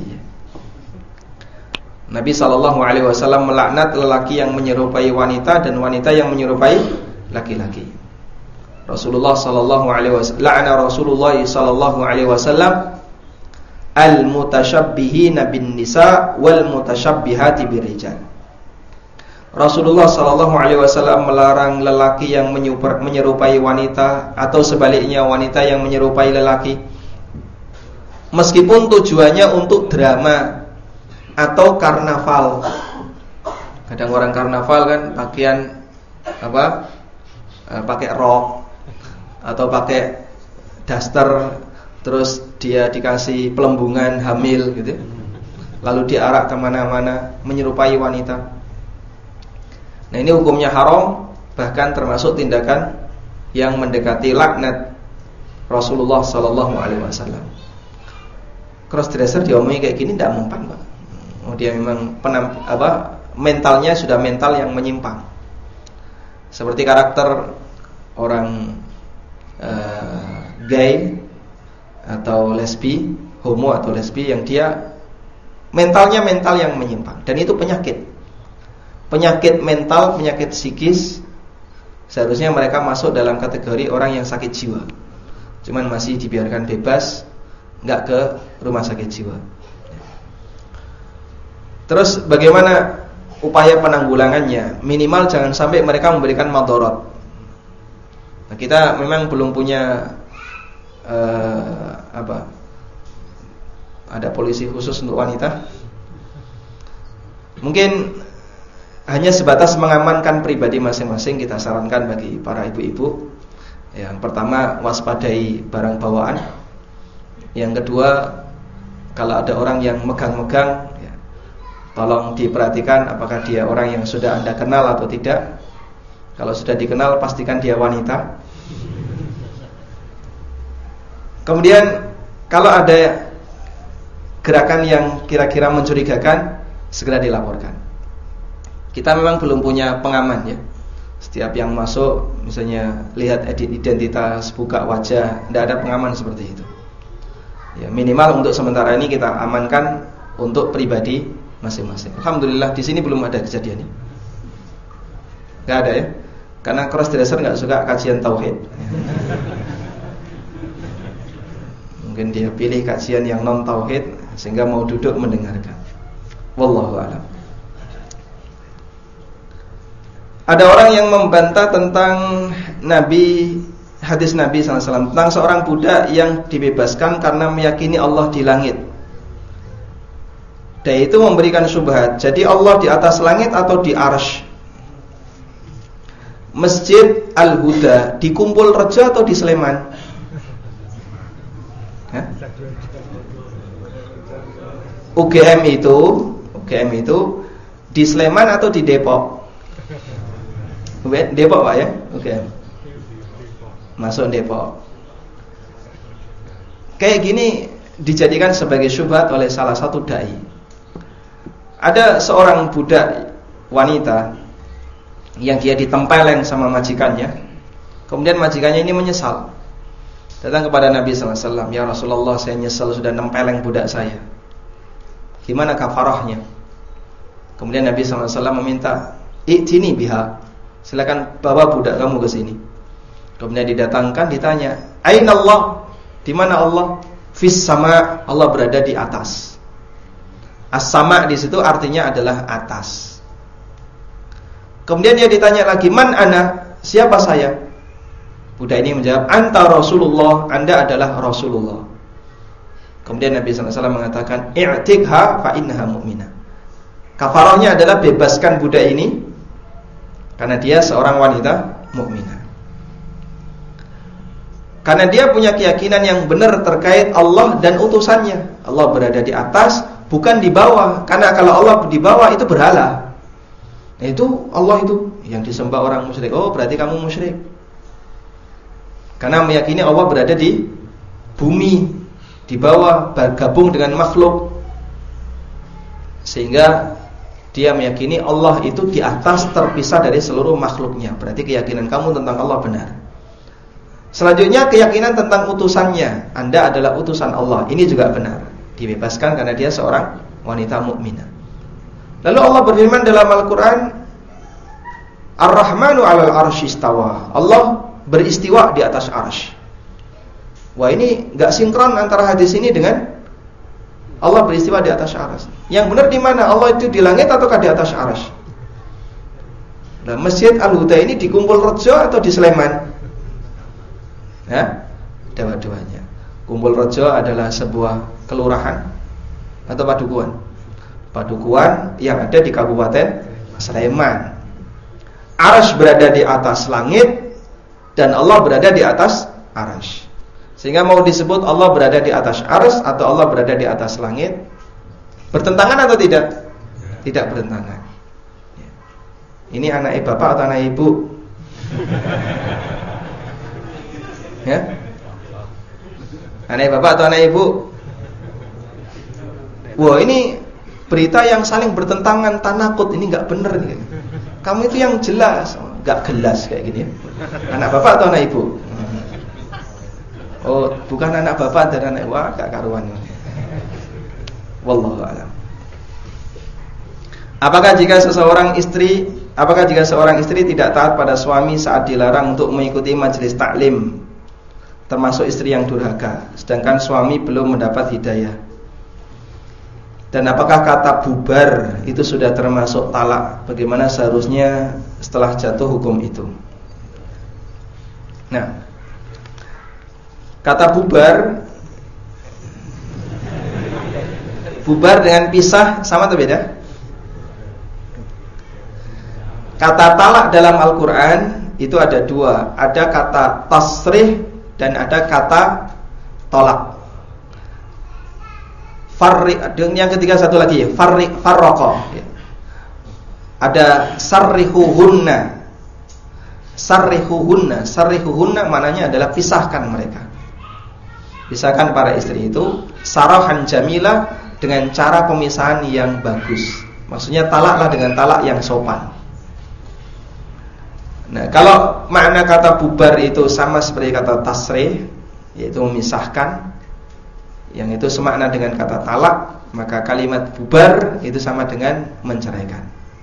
Nabi shallallahu alaihi wasallam melaknat lelaki yang menyerupai wanita dan wanita yang menyerupai laki-laki. Rasulullah shallallahu alaihi wasallam la'ana Rasulullah shallallahu alaihi wasallam al-mutasyabbihina bin nisa wal mutasyabbihati birrijal. Rasulullah sallallahu alaihi wasallam melarang lelaki yang menyerupai wanita atau sebaliknya wanita yang menyerupai lelaki, meskipun tujuannya untuk drama atau karnaval. Kadang orang karnaval kan pakaian apa? E, pakai rok atau pakai daster, terus dia dikasih pelembungan hamil gitu, lalu diarak kemana-mana menyerupai wanita. Nah, ini hukumnya haram, bahkan termasuk tindakan yang mendekati laknat Rasulullah Sallallahu Alaihi Wasallam. Cross dresser diomongi kayak gini tidak mempan, Pak. Oh, dia memang penamp- apa mentalnya sudah mental yang menyimpang. Seperti karakter orang uh, gay atau lesbi, homo atau lesbi yang dia mentalnya mental yang menyimpang, dan itu penyakit. Penyakit mental, penyakit psikis. Seharusnya mereka masuk dalam kategori orang yang sakit jiwa. Cuman masih dibiarkan bebas, nggak ke rumah sakit jiwa. Terus bagaimana upaya penanggulangannya? Minimal jangan sampai mereka memberikan madharat. Nah, kita memang belum punya uh, apa? Ada polisi khusus untuk wanita. Mungkin hanya sebatas mengamankan pribadi masing-masing. Kita sarankan bagi para ibu-ibu, yang pertama, waspadai barang bawaan. Yang kedua, kalau ada orang yang megang-megang, ya, tolong diperhatikan apakah dia orang yang sudah Anda kenal atau tidak. Kalau sudah dikenal, pastikan dia wanita. Kemudian kalau ada gerakan yang kira-kira mencurigakan, segera dilaporkan. Kita memang belum punya pengaman ya. Setiap yang masuk, misalnya lihat identitas, buka wajah, tidak ada pengaman seperti itu. Ya, minimal untuk sementara ini kita amankan untuk pribadi masing-masing. Alhamdulillah di sini belum ada kejadian ini. Gak ada ya. Karena crossdresser nggak suka kajian tauhid. Mungkin dia pilih kajian yang non tauhid sehingga mau duduk mendengarkan. Wallahu a'lam. Ada orang yang membantah tentang Nabi, hadis Nabi sallallahu alaihi wasallam tentang seorang budak yang dibebaskan karena meyakini Allah di langit. Dan itu memberikan syubhat. Jadi Allah di atas langit atau di arsy? Masjid Al-Huda di Kumpul Rejo atau di Sleman? Hah? U G M itu, U G M itu di Sleman atau di Depok? Depok Pak ya? U G M. Masuk Depok. Kayak gini dijadikan sebagai syubhat oleh salah satu dai. Ada seorang budak wanita yang dia ditempeleng sama majikannya. Kemudian majikannya ini menyesal. Datang kepada Nabi sallallahu alaihi wasallam, "Ya Rasulullah, saya nyesal sudah nempeleng budak saya. Gimana kafarahnya?" Kemudian Nabi sallallahu alaihi wasallam meminta, "I'tini biha." Silakan bawa budak kamu ke sini. Kemudian didatangkan, ditanya, "Aina Allah?" Di mana Allah? Fis sama, Allah berada di atas. As-sama di situ artinya adalah atas. Kemudian dia ditanya lagi, "Man ana?" Siapa saya? Budak ini menjawab, "Anta Rasulullah." Anda adalah Rasulullah. Kemudian Nabi sallallahu alaihi wasallam mengatakan, "I'tikha fa innaha mu'minah." Kafarahnya adalah bebaskan budak ini karena dia seorang wanita mukminah. Karena dia punya keyakinan yang benar terkait Allah dan utusannya. Allah berada di atas, bukan di bawah. Karena kalau Allah di bawah itu berhala. Nah, itu Allah itu yang disembah orang musyrik. Oh, berarti kamu musyrik. Karena meyakini Allah berada di bumi, di bawah, bergabung dengan makhluk. Sehingga dia meyakini Allah itu di atas, terpisah dari seluruh makhluknya. Berarti keyakinan kamu tentang Allah benar. Selanjutnya keyakinan tentang utusannya. Anda adalah utusan Allah. Ini juga benar. Dibebaskan karena dia seorang wanita mukminah. Lalu Allah berfirman dalam Al-Quran, Ar-Rahmanu 'alal arsy istawa. Allah beristiwa di atas arsy. Wah, ini enggak sinkron antara hadis ini dengan Allah beristiwa di atas arsy. Yang benar di mana? Allah itu di langit ataukah di atas arsy? Nah, Masjid Al-Huda ini di Kumpul Rejo atau di Sleman? Ya, dua-duanya. Kumpul Rejo adalah sebuah kelurahan atau padukuan. Padukuan yang ada di Kabupaten Sleman. Arsy berada di atas langit dan Allah berada di atas arsy. Sehingga mau disebut Allah berada di atas arsy atau Allah berada di atas langit, bertentangan atau tidak? Tidak bertentangan. Ini anak bapak atau anak ibu? Ya? Anak bapak atau anak ibu? Wah, ini berita yang saling bertentangan, tanakut. Ini nggak benar nih. Kamu itu yang jelas. gak gelas kayak gini ya. Anak bapak atau anak ibu? Oh, bukan anak bapak dan anak ibu, wah gak karuan. Wallahu a'lam. Apakah jika seseorang istri, apakah jika seorang istri tidak taat pada suami saat dilarang untuk mengikuti majelis taklim, termasuk istri yang durhaka, sedangkan suami belum mendapat hidayah? Dan apakah kata bubar itu sudah termasuk talak? Bagaimana seharusnya setelah jatuh hukum itu? Nah, kata bubar, bubar dengan pisah sama atau beda? Kata talak dalam Al-Quran itu ada dua. Ada kata tasrih dan ada kata tolak. Farri, yang ketiga satu lagi ya, farri, farroqo. Ada sarrihuhunna. Sarrihuhunna, sarrihuhunna maknanya adalah pisahkan mereka. Pisahkan para istri itu sarahan jamila, dengan cara pemisahan yang bagus. Maksudnya talaklah dengan talak yang sopan. Nah, kalau makna kata bubar itu sama seperti kata tasrih, yaitu memisahkan, yang itu semakna dengan kata talak, maka kalimat bubar itu sama dengan menceraikan.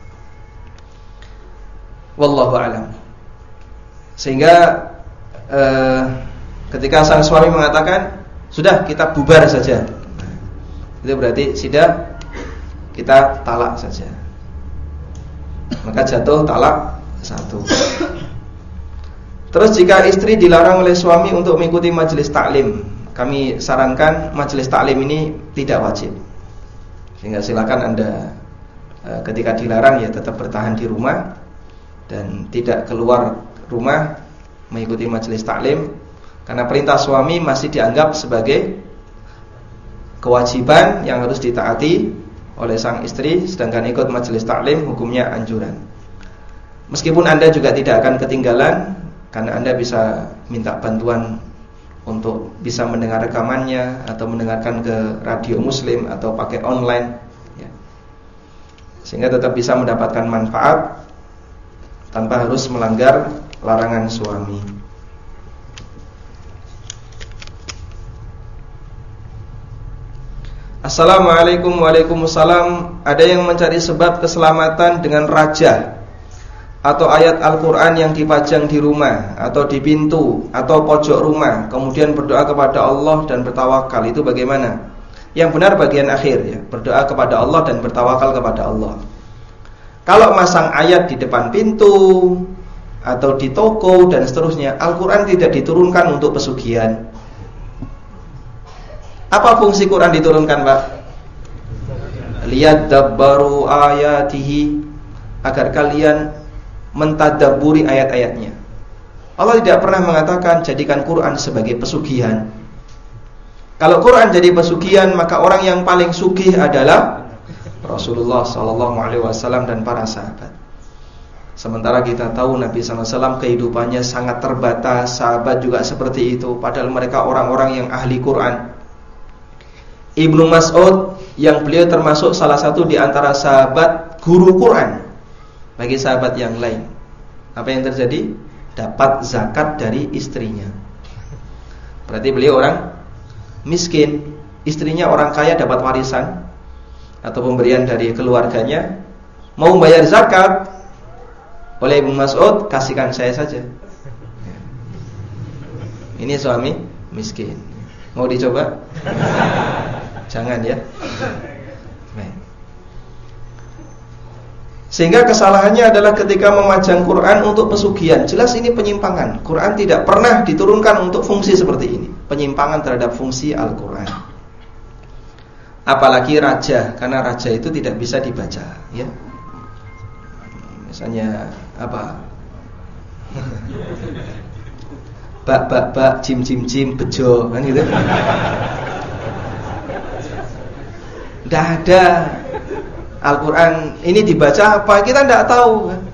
Wallahu a'lam. Sehingga eh, ketika sang suami mengatakan sudah kita bubar saja, itu berarti sudah kita talak saja, maka jatuh talak satu. Terus jika istri dilarang oleh suami untuk mengikuti majelis taklim, kami sarankan majelis taklim ini tidak wajib. Sehingga silakan Anda ketika dilarang ya tetap bertahan di rumah dan tidak keluar rumah mengikuti majelis taklim, karena perintah suami masih dianggap sebagai kewajiban yang harus ditaati oleh sang istri, sedangkan ikut majelis taklim hukumnya anjuran. Meskipun Anda juga tidak akan ketinggalan, karena Anda bisa minta bantuan untuk bisa mendengar rekamannya atau mendengarkan ke radio muslim atau pakai online ya. Sehingga tetap bisa mendapatkan manfaat tanpa harus melanggar larangan suami. Assalamualaikum. Waalaikumsalam. Ada yang mencari sebab keselamatan dengan raja atau ayat Al-Quran yang dipajang di rumah atau di pintu atau pojok rumah, kemudian berdoa kepada Allah dan bertawakal, itu bagaimana? Yang benar bagian akhir ya, berdoa kepada Allah dan bertawakal kepada Allah. Kalau masang ayat di depan pintu atau di toko dan seterusnya, Al-Quran tidak diturunkan untuk pesugihan. Apa fungsi Quran diturunkan, Pak? Liyadabbaru ayatihi, agar kalian mentadabburi ayat-ayatnya. Allah tidak pernah mengatakan jadikan Quran sebagai pesugihan. Kalau Quran jadi pesugihan, maka orang yang paling sugih adalah Rasulullah sallallahu alaihi wasallam dan para sahabat. Sementara kita tahu Nabi sallallahu alaihi wasallam kehidupannya sangat terbatas, sahabat juga seperti itu, padahal mereka orang-orang yang ahli Quran. Ibnu Mas'ud yang beliau termasuk salah satu di antara sahabat guru Quran bagi sahabat yang lain, apa yang terjadi? Dapat zakat dari istrinya. Berarti beliau orang miskin, istrinya orang kaya dapat warisan atau pemberian dari keluarganya. Mau bayar zakat, oleh Ibnu Mas'ud, kasihkan saya saja. Ini suami miskin. Mau dicoba? Jangan ya. Sehingga kesalahannya adalah ketika memajang Quran untuk pesugihan. Jelas ini penyimpangan. Quran tidak pernah diturunkan untuk fungsi seperti ini. Penyimpangan terhadap fungsi Al-Quran. Apalagi raja, karena raja itu tidak bisa dibaca ya. Misalnya apa? Bak bak bak, jim jim jim, bejo, kan gitu. Tidak ada. Al-Quran ini dibaca apa? Kita tidak tahu kan?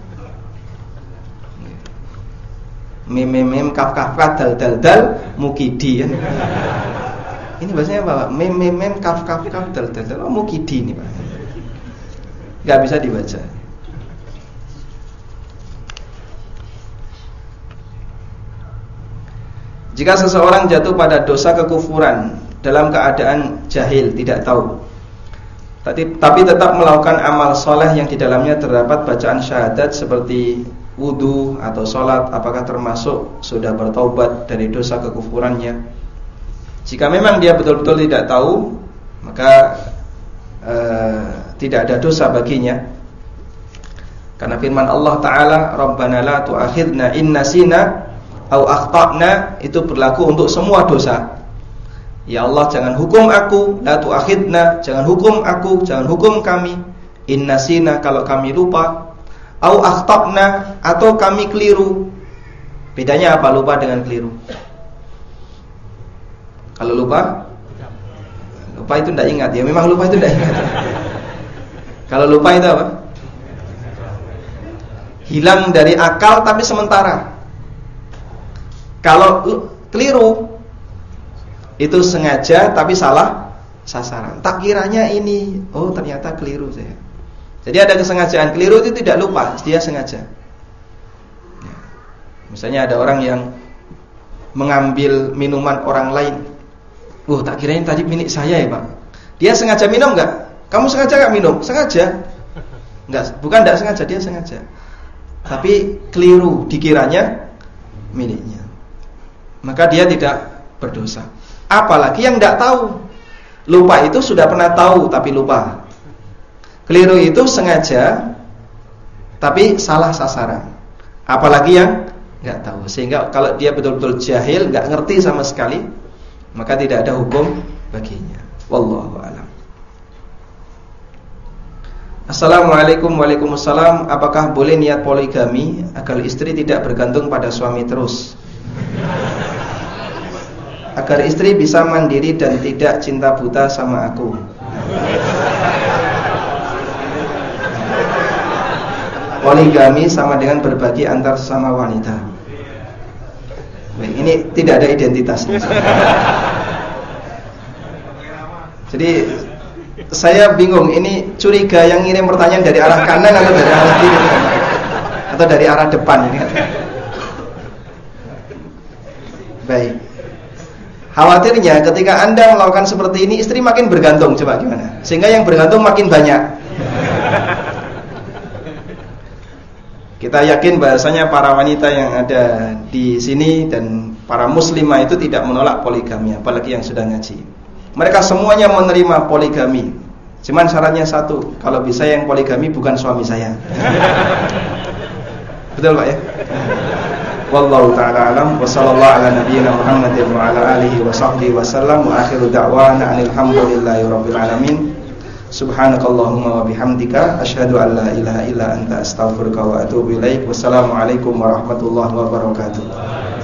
Mem mem mem kaf kaf kaf dal dal dal mukidi kan? Ini bahasanya apa, Pak? Mem mem mem kaf kaf kaf dal dal dal, oh, mukidi ini, Pak. Gak bisa dibaca. Jika seseorang jatuh pada dosa kekufuran dalam keadaan jahil, tidak tahu, tapi, tapi tetap melakukan amal soleh yang di dalamnya terdapat bacaan syahadat seperti wudu atau sholat, apakah termasuk sudah bertaubat dari dosa kekufurannya? Jika memang dia betul-betul tidak tahu, maka uh, tidak ada dosa baginya. Karena firman Allah Ta'ala, Rabbana la tu'akhidna in nasina au akhta'na, itu berlaku untuk semua dosa. Ya Allah, jangan hukum aku, la tu'akhidna, jangan hukum aku, jangan hukum kami, in nasina, kalau kami lupa, au akhta'na, atau kami keliru. Bedanya apa lupa dengan keliru? Kalau lupa, lupa itu tidak ingat. Ya memang lupa itu tidak ingat. Kalau lupa itu apa? Hilang dari akal tapi sementara. Kalau keliru, itu sengaja tapi salah sasaran. Tak kiranya ini, oh ternyata keliru saya. Jadi ada kesengajaan. Keliru itu tidak lupa, dia sengaja. Misalnya ada orang yang mengambil minuman orang lain. Oh, tak kirain tadi milik saya ya Pak. Dia sengaja minum enggak? Kamu sengaja enggak minum? Sengaja. Enggak, bukan enggak sengaja, dia sengaja. Tapi keliru, dikiranya miliknya. Maka dia tidak berdosa. Apalagi yang enggak tahu. Lupa itu sudah pernah tahu tapi lupa. Keliru itu sengaja tapi salah sasaran. Apalagi yang enggak tahu. Sehingga kalau dia betul-betul jahil, enggak ngerti sama sekali, maka tidak ada hukum baginya. Wallahu a'lam. Assalamualaikum. Waalaikumsalam. Apakah boleh niat poligami agar istri tidak bergantung pada suami terus, agar istri bisa mandiri dan tidak cinta buta sama aku? Poligami sama dengan berbagi antar sesama wanita. Baik, ini tidak ada identitasnya. Jadi saya bingung, ini curiga yang ngirim pertanyaan dari arah kanan atau dari arah kiri atau dari arah depan ini. Baik. Khawatirnya ketika Anda melakukan seperti ini, istri makin bergantung. Coba gimana? Sehingga yang bergantung makin banyak. Kita yakin bahasanya para wanita yang ada di sini dan para muslimah itu tidak menolak poligami, apalagi yang sudah ngaji. Mereka semuanya menerima poligami. Cuman syaratnya satu, kalau bisa yang poligami bukan suami saya. Betul Pak ya? Wallahu ta'ala alam. Wa sallallahu ala nabiyyina Muhammadin wa ala alihi wa sahbihi wa sallam. Wa akhiru da'wana alhamdulillahi rabbil alamin. Subhanakallahumma wa bihamdika asyhadu an la ilaha illa anta astaghfiruka wa atubu ilaik. Wassalamualaikum warahmatullahi wabarakatuh.